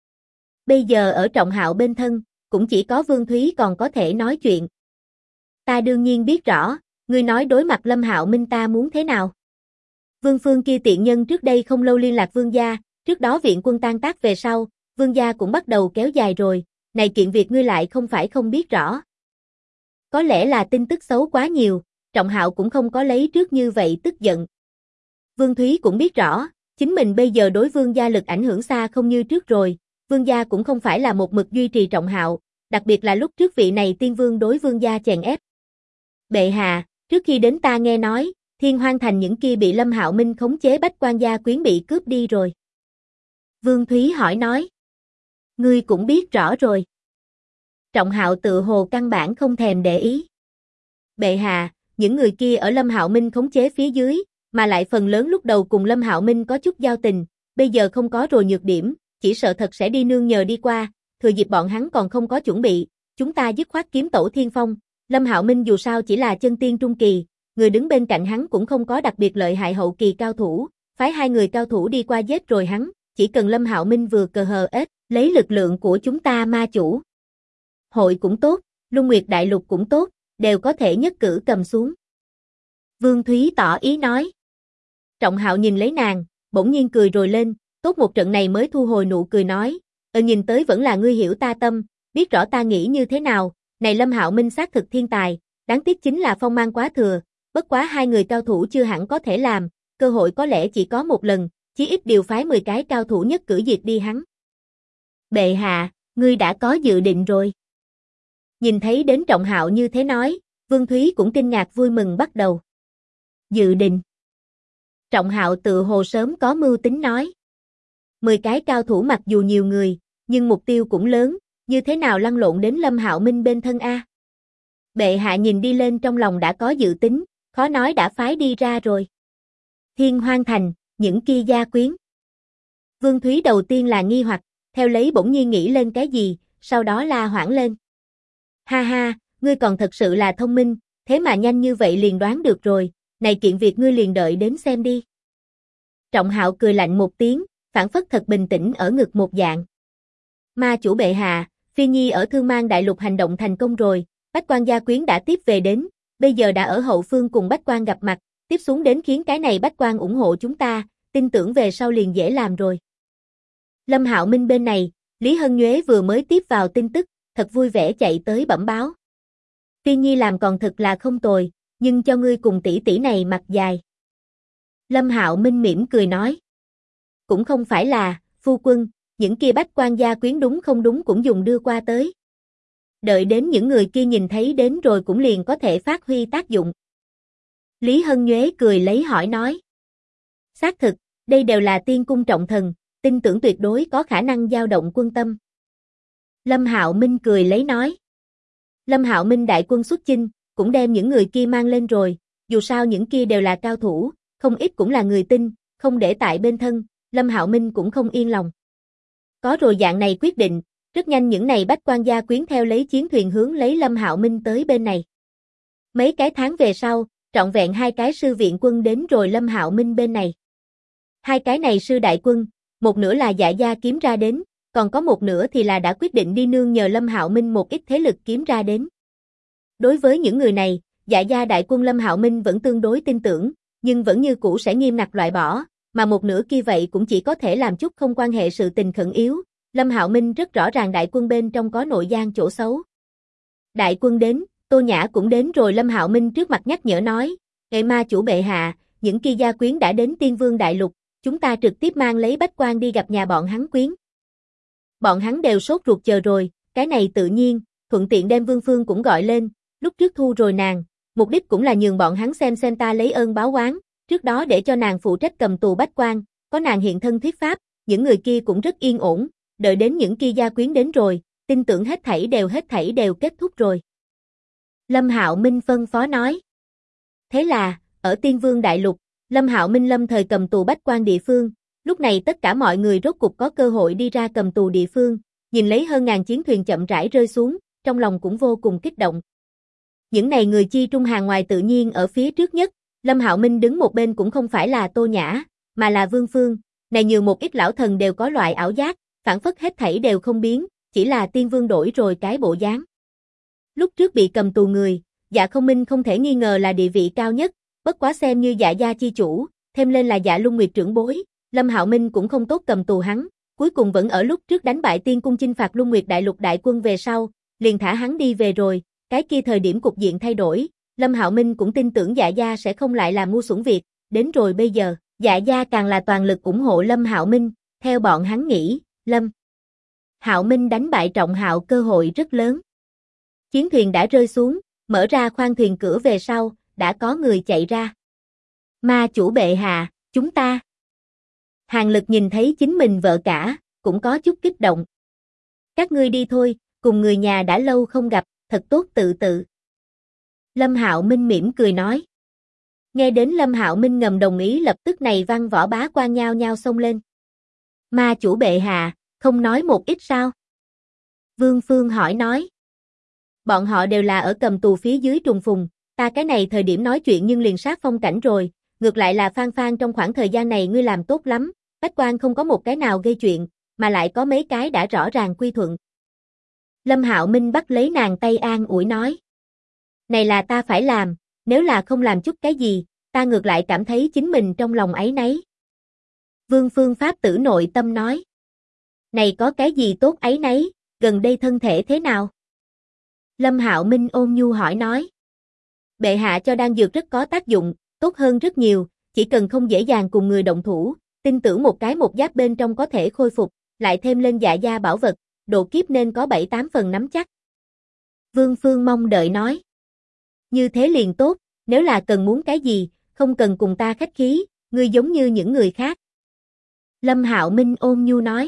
Bây giờ ở Trọng Hạo bên thân, cũng chỉ có Vương Thúy còn có thể nói chuyện. Ta đương nhiên biết rõ, ngươi nói đối mặt Lâm Hạo Minh ta muốn thế nào. Vương Phương kia tiện nhân trước đây không lâu liên lạc Vương gia, trước đó viện quân tan tác về sau, Vương gia cũng bắt đầu kéo dài rồi, này kiện việc ngươi lại không phải không biết rõ. Có lẽ là tin tức xấu quá nhiều, Trọng Hạo cũng không có lấy trước như vậy tức giận. Vương Thúy cũng biết rõ, chính mình bây giờ đối Vương gia lực ảnh hưởng xa không như trước rồi, Vương gia cũng không phải là một mực duy trì Trọng Hạo, đặc biệt là lúc trước vị này tiên vương đối Vương gia chèn ép. Bệ hạ, trước khi đến ta nghe nói, Thiên Hoang thành những kia bị Lâm Hạo Minh khống chế bách quan gia quyến bị cướp đi rồi. Vương Thúy hỏi nói. Ngươi cũng biết rõ rồi. Trọng Hạo tự hồ căn bản không thèm để ý. Bệ hạ, những người kia ở Lâm Hạo Minh khống chế phía dưới, mà lại phần lớn lúc đầu cùng Lâm Hạo Minh có chút giao tình, bây giờ không có rồi nhược điểm, chỉ sợ thật sẽ đi nương nhờ đi qua, thừa dịp bọn hắn còn không có chuẩn bị, chúng ta dứt khoát kiếm Tổ Thiên Phong. Lâm Hạo Minh dù sao chỉ là chân tiên trung kỳ, người đứng bên cạnh hắn cũng không có đặc biệt lợi hại hậu kỳ cao thủ, phái hai người cao thủ đi qua giết rồi hắn, chỉ cần Lâm Hạo Minh vừa cờ hờ ết, lấy lực lượng của chúng ta ma chủ. Hội cũng tốt, Luân Nguyệt Đại Lục cũng tốt, đều có thể nhất cử cầm xuống. Vương Thúy tỏ ý nói. Trọng Hạo nhìn lấy nàng, bỗng nhiên cười rồi lên, tốt một trận này mới thu hồi nụ cười nói, nhìn tới vẫn là ngươi hiểu ta tâm, biết rõ ta nghĩ như thế nào, này Lâm Hạo Minh xác thực thiên tài, đáng tiếc chính là phong mang quá thừa, bất quá hai người cao thủ chưa hẳn có thể làm, cơ hội có lẽ chỉ có một lần, chí ít điều phái 10 cái cao thủ nhất cử diệt đi hắn. Bệ hạ, ngươi đã có dự định rồi. Nhìn thấy đến Trọng Hạo như thế nói, Vương Thúy cũng kinh ngạc vui mừng bắt đầu. Dự định. Trọng Hạo tự hồ sớm có mưu tính nói. 10 cái cao thủ mặc dù nhiều người, nhưng mục tiêu cũng lớn, như thế nào lăn lộn đến Lâm Hạo Minh bên thân a? Bệ hạ nhìn đi lên trong lòng đã có dự tính, khó nói đã phái đi ra rồi. Thiên Hoang thành, những kia gia quyến. Vương Thúy đầu tiên là nghi hoặc, theo lấy bỗng nhiên nghĩ lên cái gì, sau đó la hoảng lên. Ha ha, ngươi còn thật sự là thông minh, thế mà nhanh như vậy liền đoán được rồi, này kiện việc ngươi liền đợi đến xem đi. Trọng Hạo cười lạnh một tiếng, phản phất thật bình tĩnh ở ngực một dạng. Ma chủ bệ hạ, Phi Nhi ở Thương Mang Đại Lục hành động thành công rồi, bách quan gia quyến đã tiếp về đến, bây giờ đã ở hậu phương cùng bách quan gặp mặt, tiếp xuống đến khiến cái này bách quan ủng hộ chúng ta, tin tưởng về sau liền dễ làm rồi. Lâm Hạo Minh bên này, Lý Hân Nhuế vừa mới tiếp vào tin tức, thật vui vẻ chạy tới bẩm báo. Phi Nhi làm còn thật là không tồi, nhưng cho ngươi cùng tỷ tỷ này mặt dài. Lâm Hạo Minh mỉm cười nói. Cũng không phải là, phu quân, những kia bách quan gia quyến đúng không đúng cũng dùng đưa qua tới. Đợi đến những người kia nhìn thấy đến rồi cũng liền có thể phát huy tác dụng. Lý Hân Nhuế cười lấy hỏi nói. Xác thực, đây đều là tiên cung trọng thần, tin tưởng tuyệt đối có khả năng dao động quân tâm. Lâm Hạo Minh cười lấy nói. Lâm Hạo Minh đại quân xuất chinh, cũng đem những người kia mang lên rồi, dù sao những kia đều là cao thủ, không ít cũng là người tin, không để tại bên thân, Lâm Hạo Minh cũng không yên lòng. Có rồi dạng này quyết định, rất nhanh những này bách quan gia quyến theo lấy chiến thuyền hướng lấy Lâm Hạo Minh tới bên này. Mấy cái tháng về sau, trọn vẹn 2 cái sư viện quân đến rồi Lâm Hạo Minh bên này. 2 cái này sư đại quân, một nửa là Dạ gia kiếm ra đến, còn có một nửa thì là đã quyết định đi nương nhờ Lâm Hạo Minh một ít thế lực kiếm ra đến. Đối với những người này, Dạ gia đại quân Lâm Hạo Minh vẫn tương đối tin tưởng, nhưng vẫn như cũ sẽ nghiêm ngặt loại bỏ, mà một nửa kia vậy cũng chỉ có thể làm chút không quan hệ sự tình khẩn yếu. Lâm Hạo Minh rất rõ ràng đại quân bên trong có nội gian chỗ xấu. Đại quân đến, Tô Nhã cũng đến rồi. Lâm Hạo Minh trước mặt nhắc nhở nói, "Ê ma chủ bệ hạ, những kia gia quyến đã đến Tiên Vương Đại Lục, chúng ta trực tiếp mang lấy bách quan đi gặp nhà bọn hắn quyến." Bọn hắn đều sốt ruột chờ rồi, cái này tự nhiên, thuận tiện đem Vương Phương cũng gọi lên, lúc trước thu rồi nàng, mục đích cũng là nhường bọn hắn xem ta lấy ơn báo oán, trước đó để cho nàng phụ trách cầm tù bách quan, có nàng hiện thân thuyết pháp, những người kia cũng rất yên ổn, đợi đến những kia gia quyến đến rồi, tin tưởng hết thảy đều kết thúc rồi. Lâm Hạo Minh phân phó nói. Thế là, ở Tiên Vương Đại Lục, Lâm Hạo Minh lâm thời cầm tù bách quan địa phương, lúc này tất cả mọi người rốt cục có cơ hội đi ra cầm tù địa phương, nhìn lấy hơn ngàn chiến thuyền chậm rãi rơi xuống, trong lòng cũng vô cùng kích động. Những này người chi trung hàng ngoài tự nhiên ở phía trước nhất, Lâm Hạo Minh đứng một bên cũng không phải là Tô Nhã, mà là Vương Phương, này nhiều một ít lão thần đều có loại ảo giác, phản phất hết thảy đều không biến, chỉ là Tiên Vương đổi rồi cái bộ dáng. Lúc trước bị cầm tù người, Dạ Không Minh không thể nghi ngờ là địa vị cao nhất, bất quá xem như Dạ gia chi chủ, thêm lên là Dạ Lung Nguyệt trưởng bối, Lâm Hạo Minh cũng không tốt cầm tù hắn, cuối cùng vẫn ở lúc trước đánh bại Tiên Cung chinh phạt Lung Nguyệt Đại Lục đại quân về sau, liền thả hắn đi về rồi, cái kia thời điểm cục diện thay đổi, Lâm Hạo Minh cũng tin tưởng Dạ gia sẽ không lại làm ngu xuẩn việc, đến rồi bây giờ, Dạ gia càng là toàn lực ủng hộ Lâm Hạo Minh, theo bọn hắn nghĩ, Lâm Hạo Minh đánh bại Trọng Hạo cơ hội rất lớn. Chiến thuyền đã rơi xuống, mở ra khoang thuyền cửa về sau, đã có người chạy ra. Ma chủ bệ hạ, chúng ta. Hàng Lực nhìn thấy chính mình vợ cả, cũng có chút kích động. Các ngươi đi thôi, cùng người nhà đã lâu không gặp, thật tốt tự. Lâm Hạo Minh mỉm cười nói. Nghe đến Lâm Hạo Minh ngầm đồng ý lập tức này văn võ bá quan nhao nhao xông lên. Ma chủ bệ hạ, không nói một ít sao? Vương Phương hỏi nói. Bọn họ đều là ở cầm tù phía dưới trùng phùng, ta cái này thời điểm nói chuyện nhưng liền sát phong cảnh rồi, ngược lại là Phan Phan trong khoảng thời gian này ngươi làm tốt lắm, bách quan không có một cái nào gây chuyện, mà lại có mấy cái đã rõ ràng quy thuận. Lâm Hạo Minh bắt lấy nàng tay an ủi nói. Này là ta phải làm, nếu là không làm chút cái gì, ta ngược lại cảm thấy chính mình trong lòng áy náy. Vương Phương Pháp tử nội tâm nói. Này có cái gì tốt áy náy, gần đây thân thể thế nào? Lâm Hạo Minh ôn nhu hỏi nói. Bệ hạ cho đan dược rất có tác dụng, tốt hơn rất nhiều, chỉ cần không dễ dàng cùng người động thủ, tin tưởng một cái một giáp bên trong có thể khôi phục, lại thêm lên Dạ gia bảo vật, độ kiếp nên có 7-8 phần nắm chắc. Vương Phương mong đợi nói. Như thế liền tốt, nếu là cần muốn cái gì, không cần cùng ta khách khí, ngươi giống như những người khác. Lâm Hạo Minh ôn nhu nói.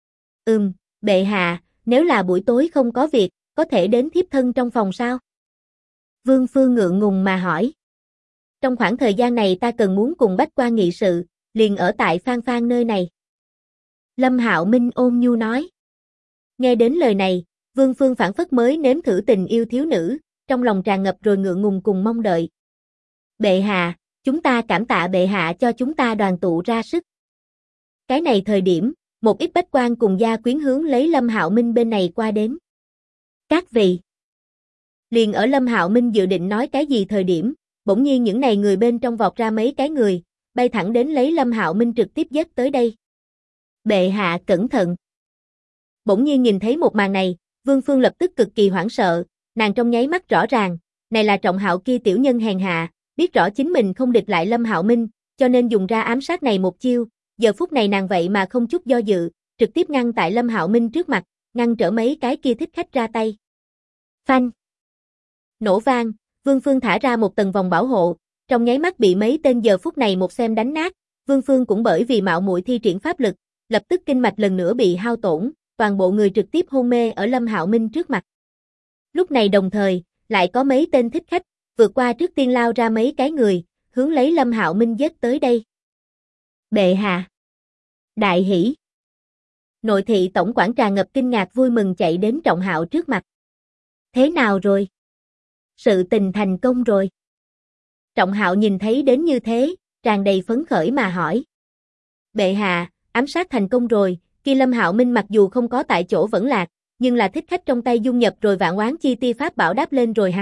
Bệ hạ, nếu là buổi tối không có việc, có thể đến thiếp thân trong phòng sao? Vương Phương ngượng ngùng mà hỏi. Trong khoảng thời gian này ta cần muốn cùng bách quan nghị sự, liền ở tại Phan Phan nơi này. Lâm Hạo Minh ôn nhu nói. Nghe đến lời này, Vương Phương phảng phất mới nếm thử tình yêu thiếu nữ, trong lòng tràn ngập rồi ngượng ngùng cùng mong đợi. Bệ hạ, chúng ta cảm tạ bệ hạ cho chúng ta đoàn tụ ra sức. Cái này thời điểm, một ít bách quan cùng gia quyến hướng lấy Lâm Hạo Minh bên này qua đến. Các vị. Liền ở Lâm Hạo Minh dự định nói cái gì thời điểm, bỗng nhiên những này người bên trong vọt ra mấy cái người, bay thẳng đến lấy Lâm Hạo Minh trực tiếp giết tới đây. Bệ hạ cẩn thận. Bỗng nhiên nhìn thấy một màn này, Vương Phương lập tức cực kỳ hoảng sợ, nàng trong nháy mắt rõ ràng, này là Trọng Hạo kia tiểu nhân hèn hạ, biết rõ chính mình không địch lại Lâm Hạo Minh, cho nên dùng ra ám sát này một chiêu, giờ phút này nàng vậy mà không chút do dự, trực tiếp ngăn tại Lâm Hạo Minh trước mặt, ngăn trở mấy cái kia thích khách ra tay. Phanh. Nổ vang, Vương Phương thả ra một tầng vòng bảo hộ, trong nháy mắt bị mấy tên giờ phút này một xem đánh nát, Vương Phương cũng bởi vì mạo muội thi triển pháp lực, lập tức kinh mạch lần nữa bị hao tổn, toàn bộ người trực tiếp hôn mê ở Lâm Hạo Minh trước mặt. Lúc này đồng thời, lại có mấy tên thích khách, vượt qua trước tiên lao ra mấy cái người, hướng lấy Lâm Hạo Minh giết tới đây. Bệ hạ. Đại hỷ. Nội thị tổng quản tràn ngập kinh ngạc vui mừng chạy đến Trọng Hạo trước mặt. Thế nào rồi? Sự tình thành công rồi. Trọng Hạo nhìn thấy đến như thế, tràn đầy phấn khởi mà hỏi. Bệ hạ, ám sát thành công rồi, kia Lâm Hạo Minh mặc dù không có tại chỗ vẫn lạc, nhưng là thích khách trong tay dung nhập rồi vạn oán chi tia pháp bảo đáp lên rồi hắn,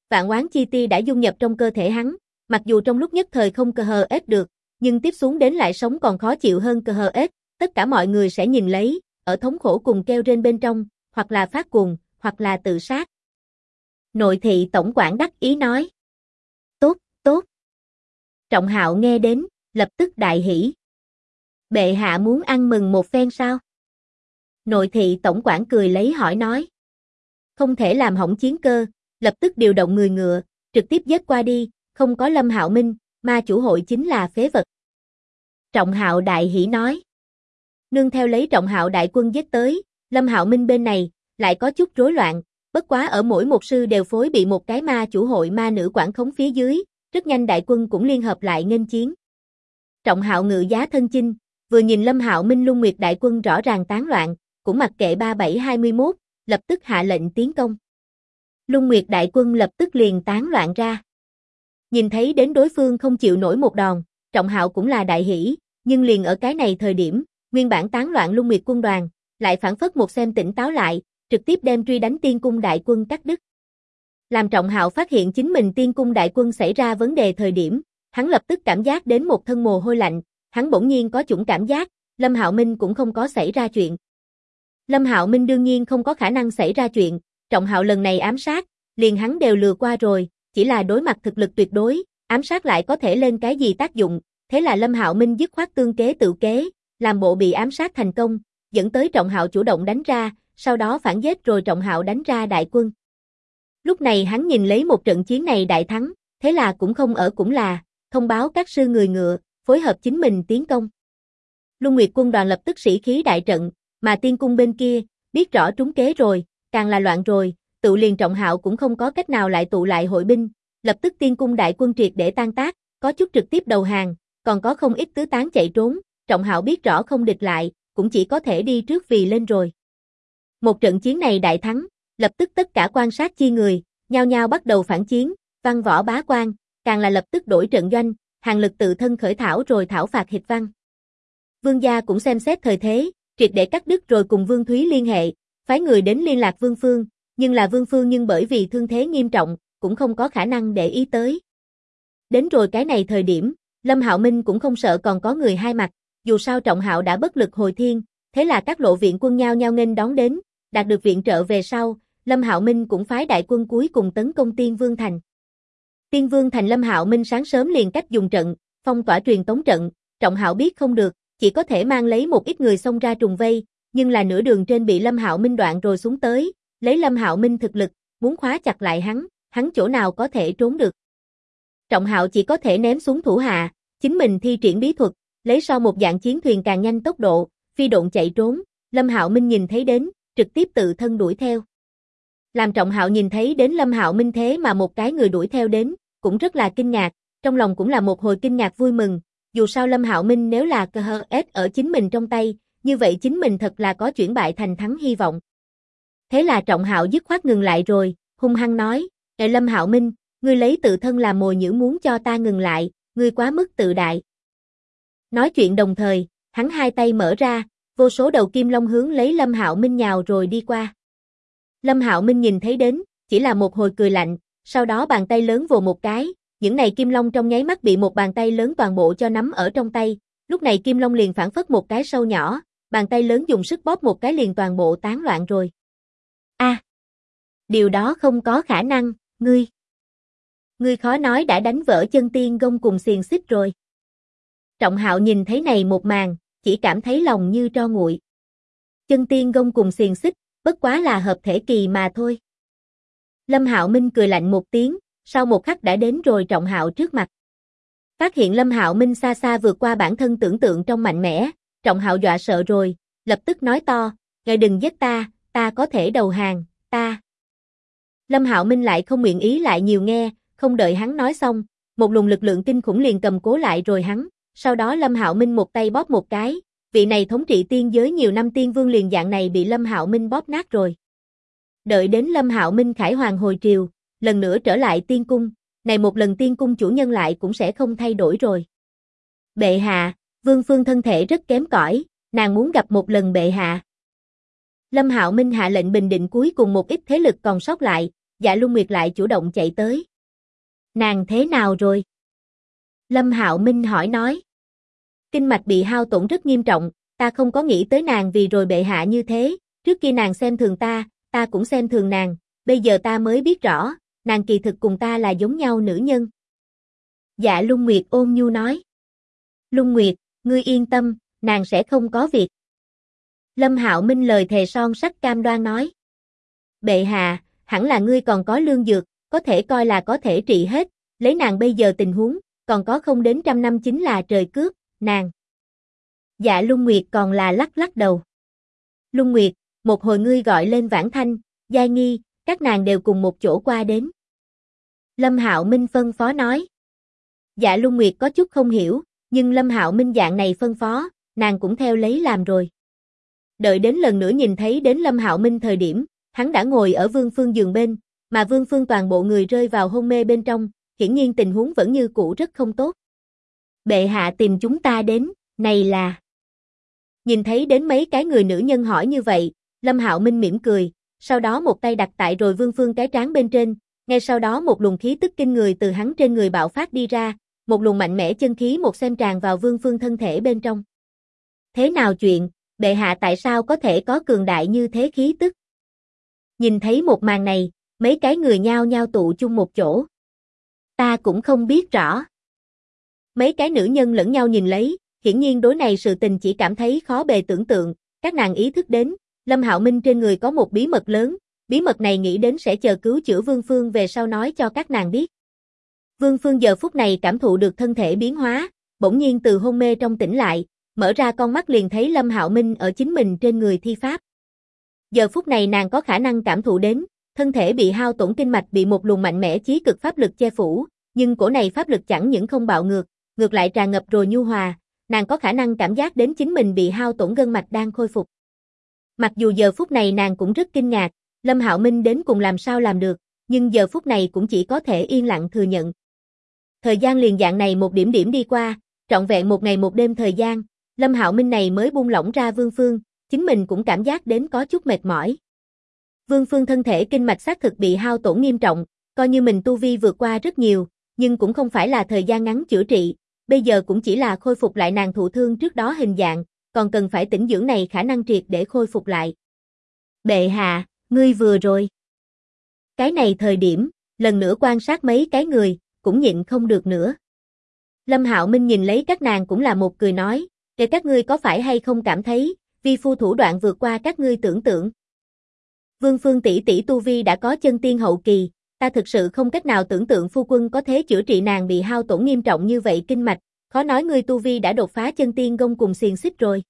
Vạn oán chi tia đã dung nhập trong cơ thể hắn, mặc dù trong lúc nhất thời không cơ hờ ết được, nhưng tiếp xuống đến lại sống còn khó chịu hơn cơ hờ ết, tất cả mọi người sẽ nhìn lấy, ở thống khổ cùng kêu rên bên trong, hoặc là phát cuồng, hoặc là tự sát. Nội thị tổng quản đắc ý nói. Tốt, tốt. Trọng Hạo nghe đến, lập tức đại hỉ. Bệ hạ muốn ăn mừng một phen sao? Nội thị tổng quản cười lấy hỏi nói. Không thể làm hỏng chiến cơ, lập tức điều động người ngựa, trực tiếp giết qua đi, không có Lâm Hạo Minh, ma chủ hội chính là phế vật. Trọng Hạo đại hỉ nói. Nương theo lấy Trọng Hạo đại quân giết tới, Lâm Hạo Minh bên này, lại có chút rối loạn, bất quá ở mỗi một sư đều phối bị một cái ma chủ hội ma nữ quản khống phía dưới, rất nhanh đại quân cũng liên hợp lại nghênh chiến. Trọng Hạo ngự giá thân chinh, vừa nhìn Lâm Hạo Minh Lung Nguyệt đại quân rõ ràng tán loạn, cũng mặc kệ 3721, lập tức hạ lệnh tiến công. Lung Nguyệt đại quân lập tức liền tán loạn ra. Nhìn thấy đến đối phương không chịu nổi một đòn, Trọng Hạo cũng là đại hỉ, nhưng liền ở cái này thời điểm, nguyên bản tán loạn Lung Nguyệt quân đoàn, lại phản phất một xem tỉnh táo lại, trực tiếp đem truy đánh Tiên cung đại quân cắt đứt. Làm Trọng Hạo phát hiện chính mình Tiên cung đại quân xảy ra vấn đề thời điểm, hắn lập tức cảm giác đến một thân mồ hôi lạnh, hắn bỗng nhiên có chủng cảm giác, Lâm Hạo Minh cũng không có xảy ra chuyện. Lâm Hạo Minh đương nhiên không có khả năng xảy ra chuyện, Trọng Hạo lần này ám sát, liền hắn đều lừa qua rồi, chỉ là đối mặt thực lực tuyệt đối, ám sát lại có thể lên cái gì tác dụng, thế là Lâm Hạo Minh dứt khoát tương kế tự kế, làm bộ bị ám sát thành công, dẫn tới Trọng Hạo chủ động đánh ra, sau đó phản giết rồi Trọng Hạo đánh ra đại quân. Lúc này hắn nhìn lấy một trận chiến này đại thắng, thế là cũng không ở cũng là, thông báo các sư người ngựa, phối hợp chính mình tiến công. Lung Nguyệt quân đoàn lập tức sĩ khí đại trận, mà Tiên cung bên kia, biết rõ trúng kế rồi, càng là loạn rồi, tự liền Trọng Hạo cũng không có cách nào lại tụ lại hội binh, lập tức Tiên cung đại quân triệt để tan tác, có chút trực tiếp đầu hàng, còn có không ít tứ tán chạy trốn, Trọng Hạo biết rõ không địch lại, cũng chỉ có thể đi trước vì lên rồi. Một trận chiến này đại thắng, lập tức tất cả quan sát chi người, nhao nhao bắt đầu phản chiến, văn võ bá quan, càng là lập tức đổi trận doanh, hàng lực tự thân khởi thảo rồi thảo phạt hịch văn. Vương gia cũng xem xét thời thế, triệt để cắt đứt rồi cùng Vương Thúy liên hệ, phái người đến liên lạc Vương Phương, nhưng là Vương Phương nhưng bởi vì thương thế nghiêm trọng, cũng không có khả năng để ý tới. Đến rồi cái này thời điểm, Lâm Hạo Minh cũng không sợ còn có người hai mặt, dù sao Trọng Hạo đã bất lực hồi thiên, thế là các lộ viện quân nhao nhao nghênh đón đến, đạt được viện trợ về sau, Lâm Hạo Minh cũng phái đại quân cuối cùng tấn công Tiên Vương Thành. Tiên Vương Thành Lâm Hạo Minh sáng sớm liền cách dùng trận, phong tỏa truyền tống trận, Trọng Hạo biết không được, chỉ có thể mang lấy một ít người xông ra trùng vây, nhưng là nửa đường trên bị Lâm Hạo Minh đoạn rồi xuống tới, lấy Lâm Hạo Minh thực lực, muốn khóa chặt lại hắn chỗ nào có thể trốn được. Trọng Hạo chỉ có thể ném xuống thủ hạ, chính mình thi triển bí thuật, lấy so một dạng chiến thuyền càng nhanh tốc độ, phi độn chạy trốn, Lâm Hạo Minh nhìn thấy đến, trực tiếp tự thân đuổi theo. Làm Trọng Hạo nhìn thấy đến Lâm Hạo Minh thế mà một cái người đuổi theo đến, cũng rất là kinh ngạc, trong lòng cũng là một hồi kinh ngạc vui mừng, dù sao Lâm Hạo Minh nếu là cơ hờ ết ở chính mình trong tay, như vậy chính mình thật là có chuyển bại thành thắng hy vọng. Thế là Trọng Hạo dứt khoát ngừng lại rồi, hung hăng nói, Lâm Hạo Minh, ngươi lấy tự thân làm mồi nhữ muốn cho ta ngừng lại, ngươi quá mức tự đại. Nói chuyện đồng thời, hắn hai tay mở ra, vô số đầu kim long hướng lấy Lâm Hạo Minh nhào rồi đi qua. Lâm Hạo Minh nhìn thấy đến, chỉ là một hồi cười lạnh, sau đó bàn tay lớn vồ một cái, những này kim long trong nháy mắt bị một bàn tay lớn toàn bộ cho nắm ở trong tay, lúc này kim long liền phản phất một cái sâu nhỏ, bàn tay lớn dùng sức bóp một cái liền toàn bộ tán loạn rồi. Điều đó không có khả năng, ngươi khó nói đã đánh vỡ chân tiên gông cùng xiềng xích rồi. Trọng Hạo nhìn thấy này một màn, chỉ cảm thấy lòng như tro nguội. Chân tiên gông cùng xiềng xích, bất quá là hợp thể kỳ mà thôi. Lâm Hạo Minh cười lạnh một tiếng, sau một khắc đã đến rồi Trọng Hạo trước mặt. Phát hiện Lâm Hạo Minh xa xa vượt qua bản thân tưởng tượng trong mạnh mẽ, Trọng Hạo dọa sợ rồi, lập tức nói to, ngài đừng giết ta có thể đầu hàng, ta. Lâm Hạo Minh lại không nguyện ý lại nhiều nghe, không đợi hắn nói xong, một luồng lực lượng kinh khủng liền cầm cố lại rồi hắn, sau đó Lâm Hạo Minh một tay bóp một cái, vị này thống trị tiên giới nhiều năm tiên vương liền dạng này bị Lâm Hạo Minh bóp nát rồi. Đợi đến Lâm Hạo Minh khải hoàng hồi triều, lần nữa trở lại tiên cung, này một lần tiên cung chủ nhân lại cũng sẽ không thay đổi rồi. Bệ hạ, Vương Phương thân thể rất kém cỏi, nàng muốn gặp một lần bệ hạ. Lâm Hạo Minh hạ lệnh bình định cuối cùng một ít thế lực còn sót lại, Dạ Luân Nguyệt lại chủ động chạy tới. Nàng thế nào rồi? Lâm Hạo Minh hỏi nói. Kinh mạch bị hao tổn rất nghiêm trọng, ta không có nghĩ tới nàng vì rồi bệ hạ như thế, trước kia nàng xem thường ta cũng xem thường nàng, bây giờ ta mới biết rõ, nàng kỳ thực cùng ta là giống nhau nữ nhân. Dạ Luân Nguyệt ôn nhu nói. Luân Nguyệt, ngươi yên tâm, nàng sẽ không có việc. Lâm Hạo Minh lời thề son sắt cam đoan nói. Bệ hạ, hẳn là ngươi còn có lương dược, có thể coi là có thể trị hết, lấy nàng bây giờ tình huống, còn có không đến 100 năm chính là trời cướp, nàng. Dạ Luân Nguyệt còn là lắc lắc đầu. Luân Nguyệt, một hồi ngươi gọi lên Vãn Thanh, Giai Nghi, các nàng đều cùng một chỗ qua đến. Lâm Hạo Minh phân phó nói. Dạ Luân Nguyệt có chút không hiểu, nhưng Lâm Hạo Minh dạng này phân phó, nàng cũng theo lấy làm rồi. Đợi đến lần nữa nhìn thấy đến Lâm Hạo Minh thời điểm, hắn đã ngồi ở Vương Phương giường bên, mà Vương Phương toàn bộ người rơi vào hôn mê bên trong, hiển nhiên tình huống vẫn như cũ rất không tốt. Bệ hạ tìm chúng ta đến, này là... Nhìn thấy đến mấy cái người nữ nhân hỏi như vậy, Lâm Hạo Minh mỉm cười, sau đó một tay đặt tại rồi Vương Phương cái trán bên trên, ngay sau đó một luồng khí tức kinh người từ hắn trên người bạo phát đi ra, một luồng mạnh mẽ chân khí một xem tràn vào Vương Phương thân thể bên trong. Thế nào chuyện, bệ hạ tại sao có thể có cường đại như thế khí tức? Nhìn thấy một màn này, mấy cái người nhao nhao tụ chung một chỗ. Ta cũng không biết rõ. Mấy cái nữ nhân lẫn nhau nhìn lấy, hiển nhiên đối này sự tình chỉ cảm thấy khó bề tưởng tượng, các nàng ý thức đến, Lâm Hạo Minh trên người có một bí mật lớn, bí mật này nghĩ đến sẽ chờ cứu chữa Vương Phương về sau nói cho các nàng biết. Vương Phương giờ phút này cảm thụ được thân thể biến hóa, bỗng nhiên từ hôn mê trong tỉnh lại, mở ra con mắt liền thấy Lâm Hạo Minh ở chính mình trên người thi pháp. Giờ phút này nàng có khả năng cảm thụ đến, thân thể bị hao tổn kinh mạch bị một luồng mạnh mẽ chí cực pháp lực che phủ, nhưng cổ này pháp lực chẳng những không bạo ngược, ngược lại tràn ngập rồi nhu hòa, nàng có khả năng cảm giác đến chính mình bị hao tổn gân mạch đang khôi phục. Mặc dù giờ phút này nàng cũng rất kinh ngạc, Lâm Hạo Minh đến cùng làm sao làm được, nhưng giờ phút này cũng chỉ có thể yên lặng thừa nhận. Thời gian liền dạng này một điểm điểm đi qua, trọn vẹn một ngày một đêm thời gian, Lâm Hạo Minh này mới buông lỏng ra Vương Phương, chính mình cũng cảm giác đến có chút mệt mỏi. Vương Phương thân thể kinh mạch xác thực bị hao tổn nghiêm trọng, coi như mình tu vi vượt qua rất nhiều, nhưng cũng không phải là thời gian ngắn chữa trị, bây giờ cũng chỉ là khôi phục lại nàng thụ thương trước đó hình dạng, còn cần phải tĩnh dưỡng này khả năng triệt để khôi phục lại. Bệ hạ, ngươi vừa rồi. Cái này thời điểm, lần nữa quan sát mấy cái người, cũng nhịn không được nữa. Lâm Hạo Minh nhìn lấy các nàng cũng là một cười nói, để các ngươi có phải hay không cảm thấy, vi phu thủ đoạn vượt qua các ngươi tưởng tượng. Vương Phương tỷ tỷ tu vi đã có chân tiên hậu kỳ, ta thực sự không cách nào tưởng tượng phu quân có thể chữa trị nàng bị hao tổn nghiêm trọng như vậy kinh mạch, khó nói ngươi tu vi đã đột phá chân tiên gông cùng xiềng xích rồi.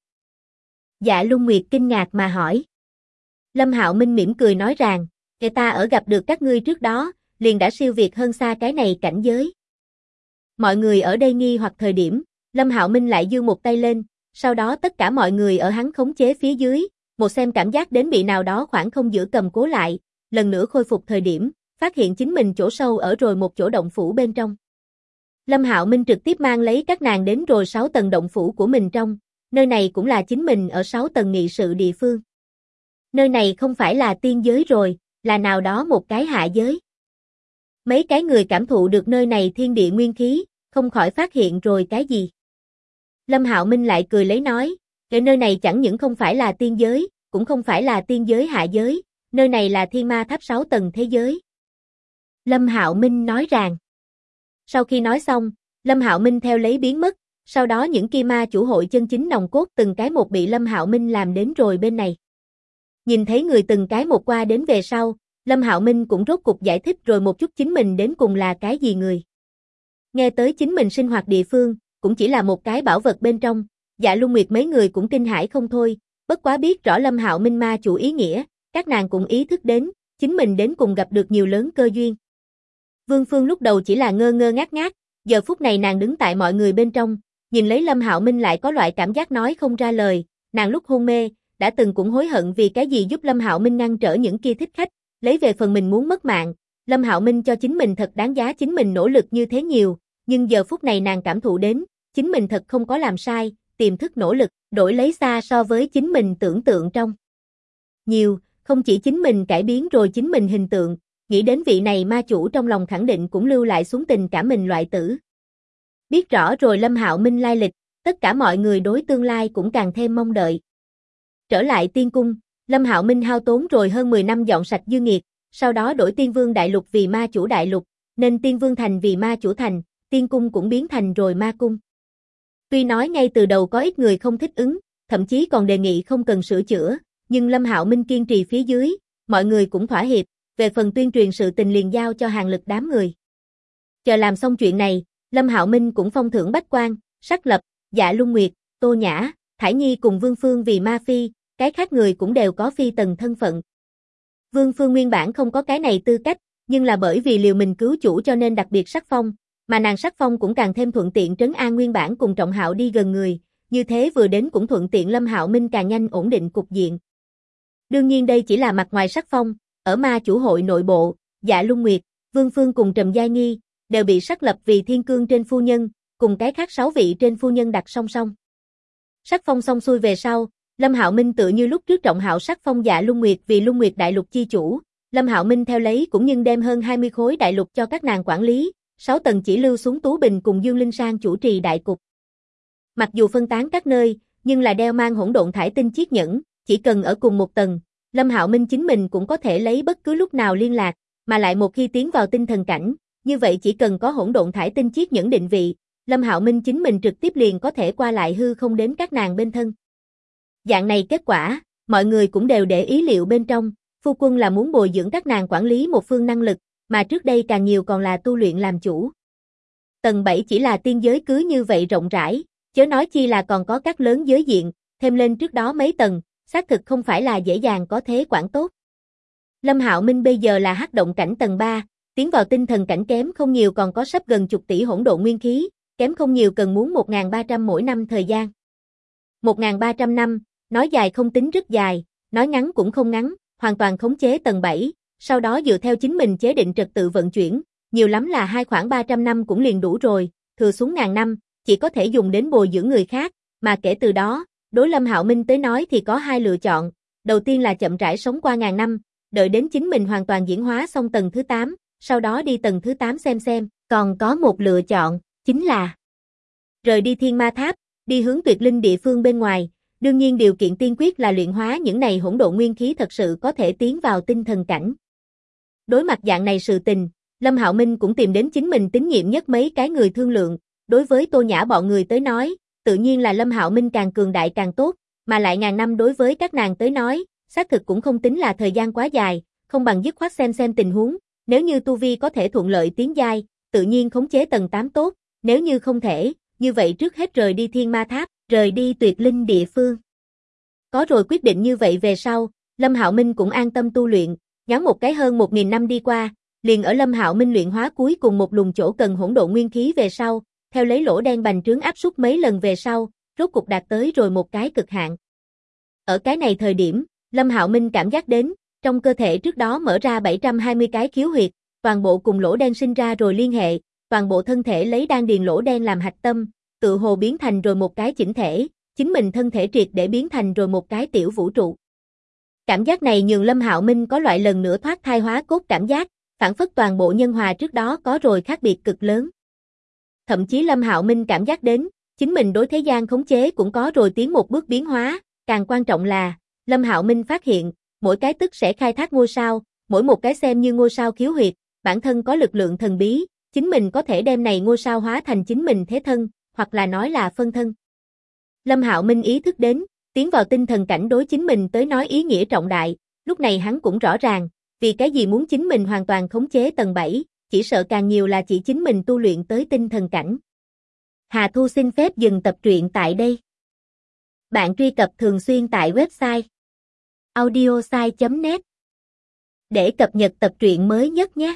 Dạ Luân Nguyệt kinh ngạc mà hỏi. Lâm Hạo Minh mỉm cười nói rằng, kể ta ở gặp được các ngươi trước đó, liền đã siêu việt hơn xa cái này cảnh giới. Mọi người ở đây nghi hoặc thời điểm, Lâm Hạo Minh lại giơ một tay lên, sau đó tất cả mọi người ở hắn khống chế phía dưới, một xem cảm giác đến bị nào đó khoảng không giữ cầm cố lại, lần nữa khôi phục thời điểm, phát hiện chính mình chỗ sâu ở rồi một chỗ động phủ bên trong. Lâm Hạo Minh trực tiếp mang lấy các nàng đến rồi 6 tầng động phủ của mình trong, nơi này cũng là chính mình ở 6 tầng nghị sự địa phương. Nơi này không phải là tiên giới rồi, là nào đó một cái hạ giới. Mấy cái người cảm thụ được nơi này thiên địa nguyên khí, không khỏi phát hiện rồi cái gì. Lâm Hạo Minh lại cười lấy nói, cái nơi này chẳng những không phải là tiên giới, cũng không phải là tiên giới hạ giới, nơi này là thiên ma tháp 6 tầng thế giới. Lâm Hạo Minh nói rằng. Sau khi nói xong, Lâm Hạo Minh theo lấy biến mất, sau đó những kia ma chủ hội chân chính nòng cốt từng cái một bị Lâm Hạo Minh làm đến rồi bên này. Nhìn thấy người từng cái một qua đến về sau, Lâm Hạo Minh cũng rốt cục giải thích rồi một chút chính mình đến cùng là cái gì người. Nghe tới chính mình sinh hoạt địa phương, cũng chỉ là một cái bảo vật bên trong, Dạ Luân Nguyệt mấy người cũng kinh hãi không thôi, bất quá biết rõ Lâm Hạo Minh ma chủ ý nghĩa, các nàng cũng ý thức đến, chính mình đến cùng gặp được nhiều lớn cơ duyên. Vương Phương lúc đầu chỉ là ngơ ngơ ngác ngác, giờ phút này nàng đứng tại mọi người bên trong, nhìn lấy Lâm Hạo Minh lại có loại cảm giác nói không ra lời, nàng lúc hôn mê, đã từng cũng hối hận vì cái gì giúp Lâm Hạo Minh ngăn trở những kia thích khách, lấy về phần mình muốn mất mạng, Lâm Hạo Minh cho chính mình thật đáng giá chính mình nỗ lực như thế nhiều, nhưng giờ phút này nàng cảm thụ đến, chính mình thật không có làm sai, tiềm thức nỗ lực, đổi lấy xa so với chính mình tưởng tượng trong. Nhiều, không chỉ chính mình cải biến rồi chính mình hình tượng, nghĩ đến vị này ma chủ trong lòng khẳng định cũng lưu lại xuống tình cảm mình loại tử. Biết rõ rồi Lâm Hạo Minh lai lịch, tất cả mọi người đối tương lai cũng càng thêm mong đợi. Trở lại tiên cung, Lâm Hạo Minh hao tốn rồi hơn 10 năm dọn sạch dư nghiệt, sau đó đổi Tiên Vương Đại Lục vì Ma Chủ Đại Lục, nên Tiên Vương Thành vì Ma Chủ Thành, Tiên Cung cũng biến thành rồi Ma Cung. Tuy nói ngay từ đầu có ít người không thích ứng, thậm chí còn đề nghị không cần sửa chữa, nhưng Lâm Hạo Minh kiên trì phía dưới, mọi người cũng thỏa hiệp, về phần tuyên truyền sự tình liền giao cho hàng lực đám người. Chờ làm xong chuyện này, Lâm Hạo Minh cũng phong thưởng Bách Quan, Sắc Lập, Dạ Luân Nguyệt, Tô Nhã, Thải Nhi cùng Vương Phương vì ma phi, cái khác người cũng đều có phi tần thân phận. Vương Phương nguyên bản không có cái này tư cách, nhưng là bởi vì liều mình cứu chủ cho nên đặc biệt sắc phong, mà nàng sắc phong cũng càng thêm thuận tiện trấn an nguyên bản cùng Trọng Hạo đi gần người, như thế vừa đến cũng thuận tiện Lâm Hạo Minh càng nhanh ổn định cục diện. Đương nhiên đây chỉ là mặt ngoài sắc phong, ở ma chủ hội nội bộ, Dạ Luân Nguyệt, Vương Phương cùng Trầm Giai Nghi đều bị sắc lập vì thiên cương trên phu nhân, cùng cái khác 6 vị trên phu nhân đặt song song. Sắc phong xong xuôi về sau, Lâm Hạo Minh tự như lúc trước Trọng Hạo sắc phong Dạ Luân Nguyệt vì Luân Nguyệt Đại Lục chi chủ, Lâm Hạo Minh theo lấy cũng nhưng đem hơn 20 khối đại lục cho các nàng quản lý, 6 tầng chỉ lưu xuống Tú Bình cùng Dương Linh Sang chủ trì đại cục. Mặc dù phân tán các nơi, nhưng là đeo mang hỗn độn thải tinh chiết nhẫn, chỉ cần ở cùng một tầng, Lâm Hạo Minh chính mình cũng có thể lấy bất cứ lúc nào liên lạc, mà lại một khi tiến vào tinh thần cảnh, như vậy chỉ cần có hỗn độn thải tinh chiết nhẫn định vị, Lâm Hạo Minh chính mình trực tiếp liền có thể qua lại hư không đến các nàng bên thân. Dạng này kết quả, mọi người cũng đều để ý liệu bên trong, phu quân là muốn bồi dưỡng các nàng quản lý một phương năng lực, mà trước đây càng nhiều còn là tu luyện làm chủ. Tầng 7 chỉ là tiên giới cứ như vậy rộng rãi, chớ nói chi là còn có các lớn giới diện, thêm lên trước đó mấy tầng, xác thực không phải là dễ dàng có thế quản tốt. Lâm Hạo Minh bây giờ là hắc động cảnh tầng 3, tiến vào tinh thần cảnh kém không nhiều còn có sắp gần chục tỷ hỗn độn nguyên khí, kém không nhiều cần muốn 1.300 mỗi năm thời gian. 1.300 năm, nói dài không tính rất dài, nói ngắn cũng không ngắn, hoàn toàn khống chế tầng 7, sau đó dựa theo chính mình chế định trật tự vận chuyển, nhiều lắm là khoảng 300 năm cũng liền đủ rồi, thừa xuống ngàn năm, chỉ có thể dùng đến bồi dưỡng người khác, mà kể từ đó, đối Lâm Hạo Minh tới nói thì có hai lựa chọn, đầu tiên là chậm rãi sống qua ngàn năm, đợi đến chính mình hoàn toàn diễn hóa xong tầng thứ 8, sau đó đi tầng thứ 8 xem, còn có một lựa chọn, chính là rời đi Thiên Ma Tháp, đi hướng tuyệt linh địa phương bên ngoài, đương nhiên điều kiện tiên quyết là luyện hóa những này hỗn độn nguyên khí thật sự có thể tiến vào tinh thần cảnh. Đối mặt dạng này sự tình, Lâm Hạo Minh cũng tìm đến chính mình tín nhiệm nhất mấy cái người thương lượng, đối với Tô Nhã bọn người tới nói, tự nhiên là Lâm Hạo Minh càng cường đại càng tốt, mà lại ngàn năm đối với các nàng tới nói, xác thực cũng không tính là thời gian quá dài, không bằng dứt khoát xem tình huống, nếu như tu vi có thể thuận lợi tiến giai, tự nhiên khống chế tầng 8 tốt, nếu như không thể, như vậy trước hết rời đi Thiên Ma Tháp, rời đi tuyệt linh địa phương. Có rồi quyết định như vậy về sau, Lâm Hạo Minh cũng an tâm tu luyện, ngắn một cái hơn 1.000 năm đi qua, liền ở Lâm Hạo Minh luyện hóa cuối cùng một luồng chỗ cần hỗn độn nguyên khí về sau, theo lấy lỗ đen bành trướng áp suất mấy lần về sau, rốt cục đạt tới rồi một cái cực hạn. Ở cái này thời điểm, Lâm Hạo Minh cảm giác đến, trong cơ thể trước đó mở ra 720 cái khiếu huyệt, toàn bộ cùng lỗ đen sinh ra rồi liên hệ, toàn bộ thân thể lấy đan điền lỗ đen làm hạch tâm, tự hồ biến thành rồi một cái chỉnh thể, chính mình thân thể triệt để biến thành rồi một cái tiểu vũ trụ. Cảm giác này nhường Lâm Hạo Minh có loại lần nữa thoát thai hóa cốt cảm giác, phản phất toàn bộ nhân hòa trước đó có rồi khác biệt cực lớn. Thậm chí Lâm Hạo Minh cảm giác đến, chính mình đối thế gian khống chế cũng có rồi tiến một bước biến hóa, càng quan trọng là, Lâm Hạo Minh phát hiện, mỗi cái tức sẽ khai thác ngôi sao, mỗi một cái xem như ngôi sao khiếu huyệt, bản thân có lực lượng thần bí, chính mình có thể đem này ngôi sao hóa thành chính mình thế thân, hoặc là nói là phân thân. Lâm Hạo Minh ý thức đến, tiến vào tinh thần cảnh đối chính mình tới nói ý nghĩa trọng đại, lúc này hắn cũng rõ ràng, vì cái gì muốn chính mình hoàn toàn khống chế tầng 7, chỉ sợ càng nhiều là chỉ chính mình tu luyện tới tinh thần cảnh. Hà Thu xin phép dừng tập truyện tại đây. Bạn truy cập thường xuyên tại website audiosai.net để cập nhật tập truyện mới nhất nhé.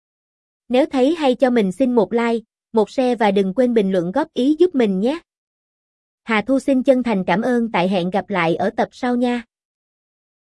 Nếu thấy hay cho mình xin một like, một share và đừng quên bình luận góp ý giúp mình nhé. Hà Thu xin chân thành cảm ơn, tại hẹn gặp lại ở tập sau nha.